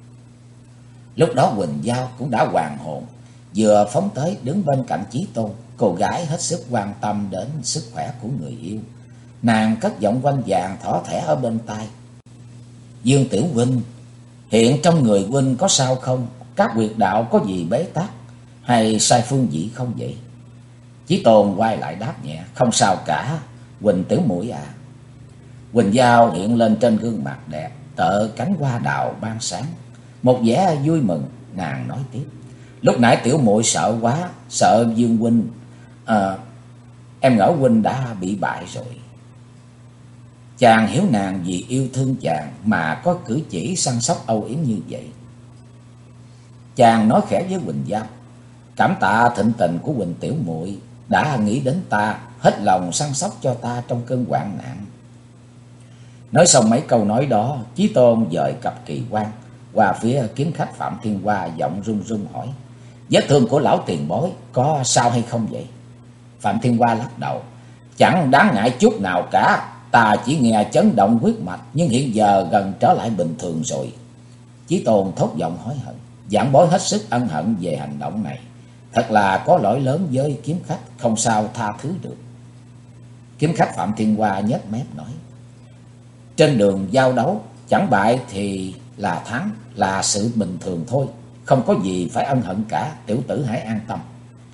Lúc đó Quỳnh Giao cũng đã hoàn hồn, vừa phóng tới đứng bên cạnh Chí Tôn. Cô gái hết sức quan tâm đến sức khỏe của người yêu. Nàng cất giọng quanh vàng thỏ thẻ ở bên tai: "Dương tiểu huynh, hiện trong người huynh có sao không? Các huyệt đạo có gì bế tắc hay sai phương vị không vậy?" Chí Tôn quay lại đáp nhẹ: "Không sao cả, Quỳnh tiểu muội à." Quỳnh Giao hiện lên trên gương mặt đẹp tợ cánh hoa đào ban sáng, một vẻ vui mừng. Nàng nói tiếp: "Lúc nãy tiểu muội sợ quá, sợ Dương huynh, em ngỡ huynh đã bị bại rồi." Chàng hiểu nàng vì yêu thương chàng mà có cử chỉ săn sóc âu yếm như vậy. Chàng nói khẽ với Quỳnh Giao: "Cảm tạ thịnh tình của Quỳnh tiểu muội đã nghĩ đến ta, hết lòng săn sóc cho ta trong cơn hoạn nạn." Nói xong mấy câu nói đó, Chí Tôn dời cặp kỳ quan qua phía kiếm khách Phạm Thiên Hoa, giọng run run hỏi: "Vết thương của lão tiền bối có sao hay không vậy?" Phạm Thiên Hoa lắc đầu: "Chẳng đáng ngại chút nào cả, ta chỉ nghe chấn động huyết mạch, nhưng hiện giờ gần trở lại bình thường rồi." Chí Tôn thốt giọng hối hận, vạn bối hết sức ân hận về hành động này, thật là có lỗi lớn với kiếm khách, không sao tha thứ được. Kiếm khách Phạm Thiên Hoa nhếch mép nói: "Trên đường giao đấu, chẳng bại thì là thắng, là sự bình thường thôi, không có gì phải ân hận cả, tiểu tử hãy an tâm."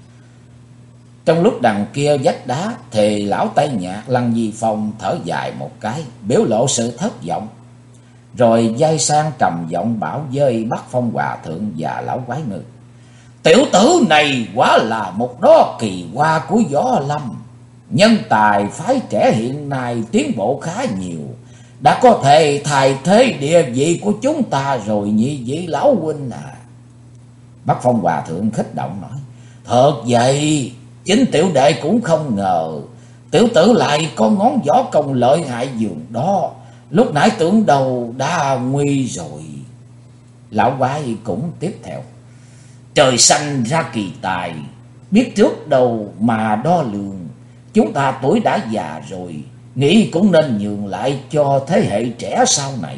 Trong lúc đằng kia vách đá thì lão Tây Nhạc Lăng Di Phong thở dài một cái, biểu lộ sự thất vọng, rồi dây sang trầm giọng bảo với Bắc Phong Hòa Thượng và lão quái ngư: Tiểu tử này quả là một đóa kỳ hoa của võ lâm. Nhân tài phái trẻ hiện nay tiến bộ khá nhiều, đã có thể thay thế địa vị của chúng ta rồi nhị vị lão huynh à. Bắc Phong Hòa Thượng khích động nói. Thật vậy, chính tiểu đệ cũng không ngờ tiểu tử lại có ngón võ công lợi hại dường đó. Lúc nãy tưởng đầu đã nguy rồi. Lão quái cũng tiếp theo. Trời xanh ra kỳ tài, biết trước đâu mà đo lường. Chúng ta tuổi đã già rồi, nghĩ cũng nên nhường lại cho thế hệ trẻ sau này.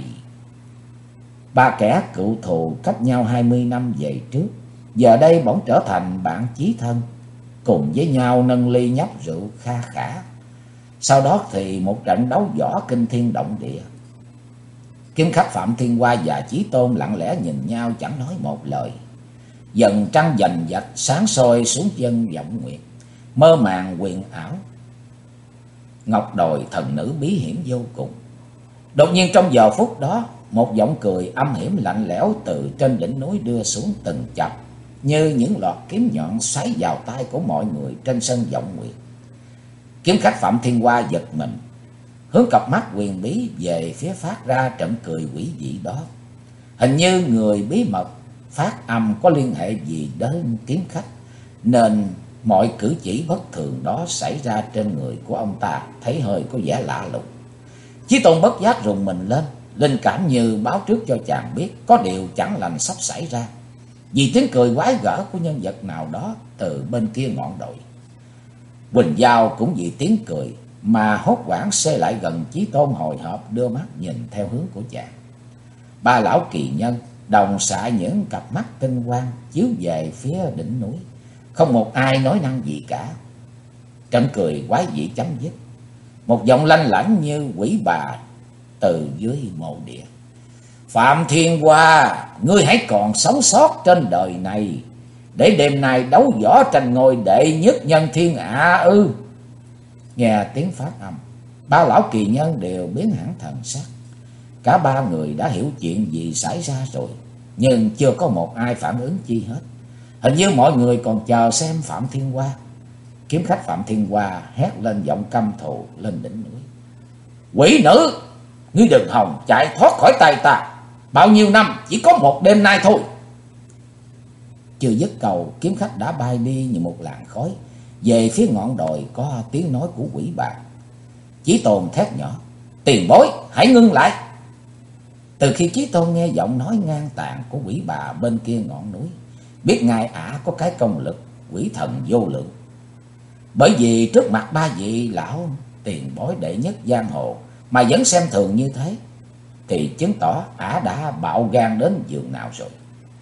Ba kẻ cựu thù cách nhau 20 năm về trước, giờ đây bỗng trở thành bạn chí thân, cùng với nhau nâng ly nhấp rượu kha khả. Sau đó thì một trận đấu võ kinh thiên động địa. Kiếm khách Phạm Thiên Hoa và Chí Tôn lặng lẽ nhìn nhau chẳng nói một lời. Dần trăng dành dạch sáng soi xuống chân vọng nguyệt, mơ màng huyền ảo. Ngọc đồi thần nữ bí hiểm vô cùng. Đột nhiên trong giờ phút đó, một giọng cười âm hiểm lạnh lẽo từ trên đỉnh núi đưa xuống từng chập, như những loạt kiếm nhọn xoáy vào tay của mọi người trên sân vọng nguyệt. Kiếm khách Phạm Thiên Hoa giật mình, hướng cặp mắt huyền bí về phía phát ra trận cười quỷ dị đó. Hình như người bí mật phát âm có liên hệ gì đến kiếm khách, nên mọi cử chỉ bất thường đó xảy ra trên người của ông ta thấy hơi có vẻ lạ lùng. Chí Tôn bất giác rùng mình lên, linh cảm như báo trước cho chàng biết có điều chẳng lành sắp xảy ra, vì tiếng cười quái gở của nhân vật nào đó từ bên kia ngọn đồi. Quỳnh Giao cũng vì tiếng cười mà hốt hoảng xê lại gần Chí Tôn, hồi hộp đưa mắt nhìn theo hướng của chàng. Ba lão kỳ nhân đồng xạ những cặp mắt tinh quang chiếu về phía đỉnh núi, không một ai nói năng gì cả. Trận cười quái dị chấm dứt, một giọng lanh lảnh như quỷ bà từ dưới mộ địa. Phạm Thiên Hoa, ngươi hãy còn sống sót trên đời này để đêm nay đấu võ tranh ngôi đệ nhất nhân thiên hạ ư? Nghe tiếng phát âm, ba lão kỳ nhân đều biến hẳn thần sắc. Cả ba người đã hiểu chuyện gì xảy ra rồi, nhưng chưa có một ai phản ứng chi hết. Hình như mọi người còn chờ xem Phạm Thiên Hoa. Kiếm khách Phạm Thiên Hoa hét lên giọng căm thù lên đỉnh núi. Quỷ nữ, ngươi đừng hòng chạy thoát khỏi tay ta. Bao nhiêu năm chỉ có một đêm nay thôi. Chưa dứt câu, kiếm khách đã bay đi như một làn khói. Về phía ngọn đồi có tiếng nói của quỷ bà. Chí Tôn thét nhỏ. Tiền bối, hãy ngưng lại. Từ khi Chí Tôn nghe giọng nói ngang tàn của quỷ bà bên kia ngọn núi, biết ngài ả có cái công lực quỷ thần vô lượng. Bởi vì trước mặt ba vị lão tiền bối đệ nhất giang hồ mà vẫn xem thường như thế, thì chứng tỏ ả đã bạo gan đến giường nào rồi.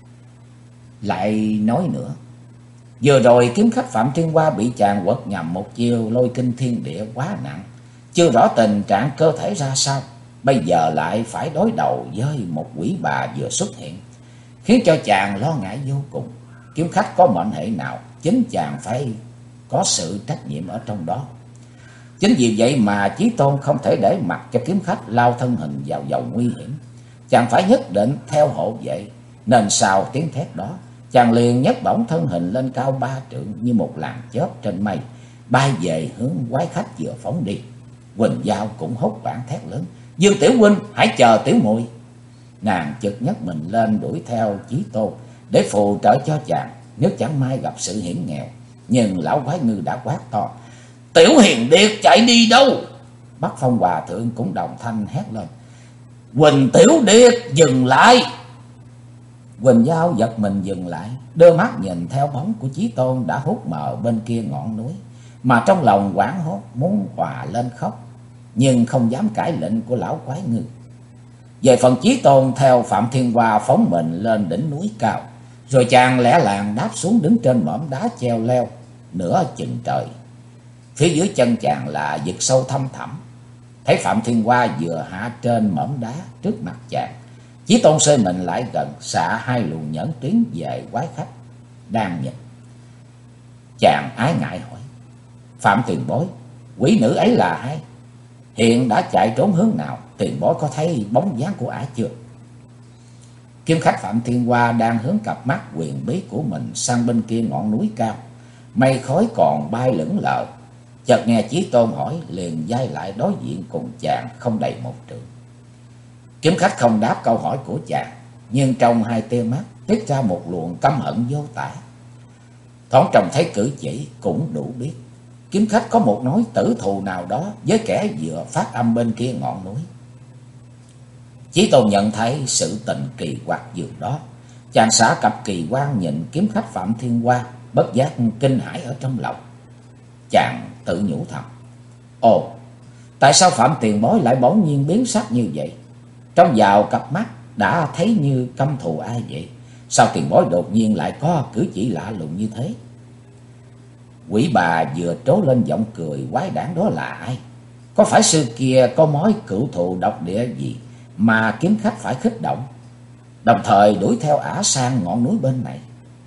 Lại nói nữa, vừa rồi kiếm khách Phạm Thiên Hoa bị chàng quật nhầm một chiêu lôi kinh thiên địa quá nặng, chưa rõ tình trạng cơ thể ra sao, bây giờ lại phải đối đầu với một quỷ bà vừa xuất hiện, khiến cho chàng lo ngại vô cùng. Kiếm khách có mệnh hệ nào, chính chàng phải có sự trách nhiệm ở trong đó. Chính vì vậy mà Chí Tôn không thể để mặc cho kiếm khách lao thân hình vào dòng nguy hiểm. Chàng phải nhất định theo hộ vệ, nên sau tiếng thét đó, chàng liền nhấc bổng thân hình lên cao 3 trượng như một làn chớp trên mây, bay về hướng quái khách vừa phóng đi. Quỳnh Giao cũng hốt hoảng thét lớn. Dương tiểu huynh, hãy chờ tiểu muội. Nàng chợt nhấc mình lên đuổi theo Chí Tôn để phù trợ cho chàng nếu chẳng may gặp sự hiểm nghèo. Nhưng lão quái ngư đã quát to. Tiểu hiền điệt chạy đi đâu? Bắc Phong Hòa Thượng cũng đồng thanh hét lên. Quỳnh tiểu điệt dừng lại. Quỳnh Giao giật mình dừng lại, đưa mắt nhìn theo bóng của Chí Tôn đã hút mờ bên kia ngọn núi, mà trong lòng hoảng hốt muốn hòa lên khóc, nhưng không dám cãi lệnh của lão quái ngư. Về phần Chí Tôn theo Phạm Thiên Hoa phóng mình lên đỉnh núi cao, rồi chàng lẻ làng đáp xuống đứng trên mỏm đá treo leo nửa chừng trời. Phía dưới chân chàng là vực sâu thăm thẳm. Thấy Phạm Thiên Hoa vừa hạ trên mỏm đá trước mặt chàng, Chí Tôn xơi mình lại gần, xạ hai luồng nhẫn tuyến về quái khách đang nhìn. Chàng ái ngại hỏi. Phạm tiền bối, quỷ nữ ấy là ai? Hiện đã chạy trốn hướng nào? Tiền bối có thấy bóng dáng của ả chưa? Kiếm khách Phạm Thiên Hoa đang hướng cặp mắt huyền bí của mình sang bên kia ngọn núi cao. Mây khói còn bay lững lờ. Chợt nghe Chí Tôn hỏi, liền giai lại đối diện cùng chàng không đầy một trượng. Kiếm khách không đáp câu hỏi của chàng, nhưng trong hai tia mắt tiết ra một luồng căm hận vô tả. Thoáng trông thấy cử chỉ cũng đủ biết kiếm khách có một mối tử thù nào đó với kẻ vừa phát âm bên kia ngọn núi. Chí Tôn nhận thấy sự tình kỳ quặc dường đó, chàng xả cặp kỳ quan nhìn kiếm khách Phạm Thiên Hoa, bất giác kinh hãi ở trong lòng. Chàng tự nhủ thầm: ồ, tại sao Phạm tiền bối lại bỗng nhiên biến sắc như vậy? Trong vào cặp mắt đã thấy như căm thù ai vậy? Sao tiền bối đột nhiên lại có cử chỉ lạ lùng như thế? Quỷ bà vừa trố lên giọng cười quái đản, đó là ai? Có phải sư kia có mối cửu thù độc địa gì mà kiếm khách phải kích động, đồng thời đuổi theo ả sang ngọn núi bên này?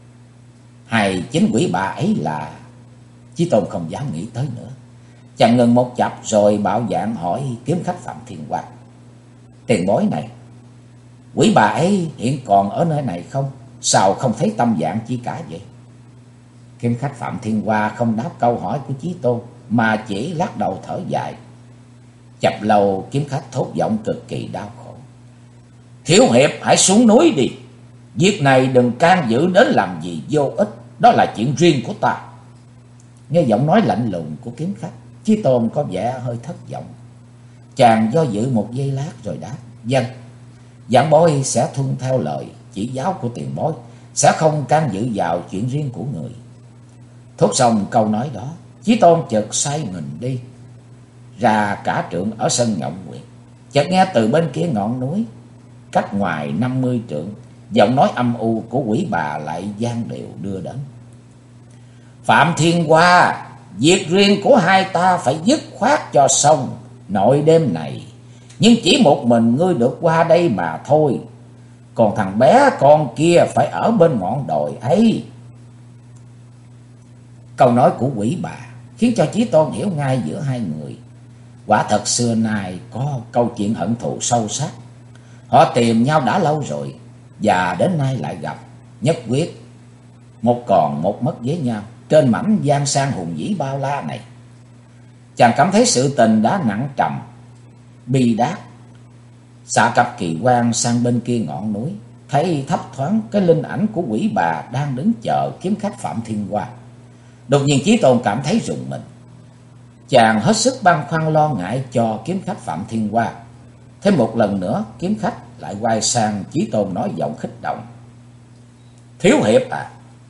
Hay chính quỷ bà ấy là... Chí Tôn không dám nghĩ tới nữa. Chàng ngừng một chập rồi bạo dạn hỏi kiếm khách Phạm Thiên Hoa: tiền bối này, quỷ bà ấy hiện còn ở nơi này không? Sao không thấy tâm dạng chi cả vậy? Kiếm khách Phạm Thiên Hoa không đáp câu hỏi của Chí Tôn, mà chỉ lắc đầu thở dài. Chập lâu, kiếm khách thốt giọng cực kỳ đau khổ: thiếu hiệp hãy xuống núi đi. Việc này đừng can dự đến làm gì vô ích. Đó là chuyện riêng của ta. Nghe giọng nói lạnh lùng của kiếm khách, Chí Tôn có vẻ hơi thất vọng. Chàng do dự một giây lát rồi đáp: vâng, giảng bối sẽ tuân theo lời chỉ giáo của tiền bối, sẽ không can dự vào chuyện riêng của người. Thốt xong câu nói đó, Chí Tôn chợt xoay mình đi ra cả trượng ở sân Ngộng Nguyệt. Chợt nghe từ bên kia ngọn núi, cách ngoài 50 trượng, giọng nói âm u của quỷ bà lại vang đều đưa đến: Phạm Thiên Hoa, việc riêng của hai ta phải dứt khoát cho xong nội đêm này. Nhưng chỉ một mình ngươi được qua đây mà thôi. Còn thằng bé con kia phải ở bên ngọn đồi ấy. Câu nói của quỷ bà khiến cho Chí Tôn hiểu ngay giữa hai người. Quả thật xưa nay có câu chuyện hận thù sâu sắc. Họ tìm nhau đã lâu rồi, và đến nay lại gặp, nhất quyết một còn một mất với nhau trên mảnh giang sang hùng vĩ bao la này. Chàng cảm thấy sự tình đã nặng trầm, bi đát. Xạ cặp kỳ quan sang bên kia ngọn núi, thấy thấp thoáng cái linh ảnh của quỷ bà đang đứng chờ kiếm khách Phạm Thiên Hoa. Đột nhiên Chí Tôn cảm thấy rùng mình. Chàng hết sức băn khoăn lo ngại cho kiếm khách Phạm Thiên Hoa. Thêm một lần nữa, kiếm khách lại quay sang Chí Tôn nói giọng khích động: thiếu hiệp à,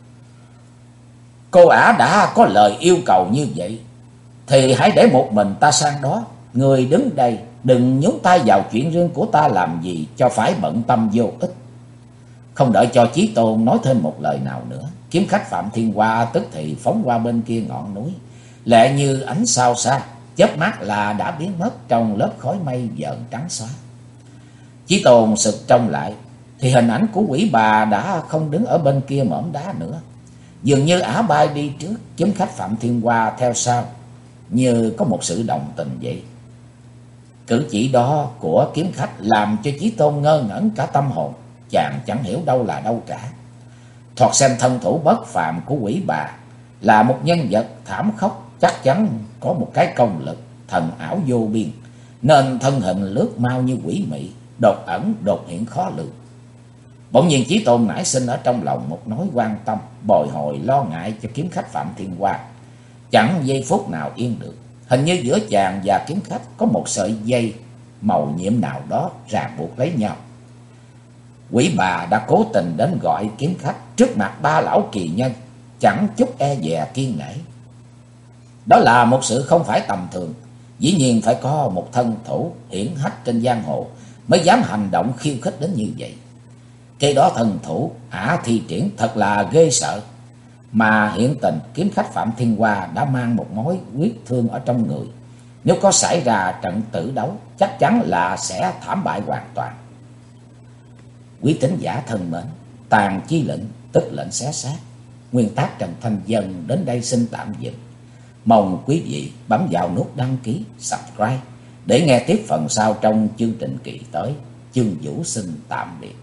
cô ả đã có lời yêu cầu như vậy, thì hãy để một mình ta sang đó. Người đứng đây đừng nhúng tay vào chuyện riêng của ta làm gì cho phải bận tâm vô ích. Không đợi cho Chí Tôn nói thêm một lời nào nữa, kiếm khách Phạm Thiên Hoa tức thì phóng qua bên kia ngọn núi, lẹ như ánh sao xa, chớp mắt là đã biến mất trong lớp khói mây vờn trắng xóa. Chí Tôn sực trông lại, thì hình ảnh của quỷ bà đã không đứng ở bên kia mỏm đá nữa. Dường như ả bay đi trước, kiếm khách Phạm Thiên Hoa theo sau, như có một sự đồng tình vậy. Cử chỉ đó của kiếm khách làm cho Chí Tôn ngơ ngẩn cả tâm hồn. Chàng chẳng hiểu đâu là đâu cả. Thoạt xem thân thủ bất phàm của quỷ bà là một nhân vật thảm khốc, chắc chắn có một cái công lực thần ảo vô biên, nên thân hình lướt mau như quỷ mị, đột ẩn đột hiện khó lường. Bỗng nhiên Chí Tôn nảy sinh ở trong lòng một nỗi quan tâm, bồi hồi lo ngại cho kiếm khách Phạm Thiên Hoa. Chẳng giây phút nào yên được. Hình như giữa chàng và kiếm khách có một sợi dây màu nhiệm nào đó ràng buộc lấy nhau. Quỷ bà đã cố tình đến gọi kiếm khách trước mặt ba lão kỳ nhân, chẳng chút e dè kiêng nể. Đó là một sự không phải tầm thường. Dĩ nhiên phải có một thân thủ hiển hách trên giang hồ mới dám hành động khiêu khích đến như vậy. Cái đó thần thủ ả thi triển thật là ghê sợ. Mà hiện tình kiếm khách Phạm Thiên Hoa đã mang một mối huyết thương ở trong người. Nếu có xảy ra trận tử đấu, chắc chắn là sẽ thảm bại hoàn toàn. Quý tín giả thân mến, tàn chi lệnh tức lệnh xé xác. Nguyên tác Trần Thanh Dân đến đây xin tạm dừng. Mong quý vị bấm vào nút đăng ký, subscribe để nghe tiếp phần sau trong chương trình kỳ tới. Chương Vũ xin tạm biệt.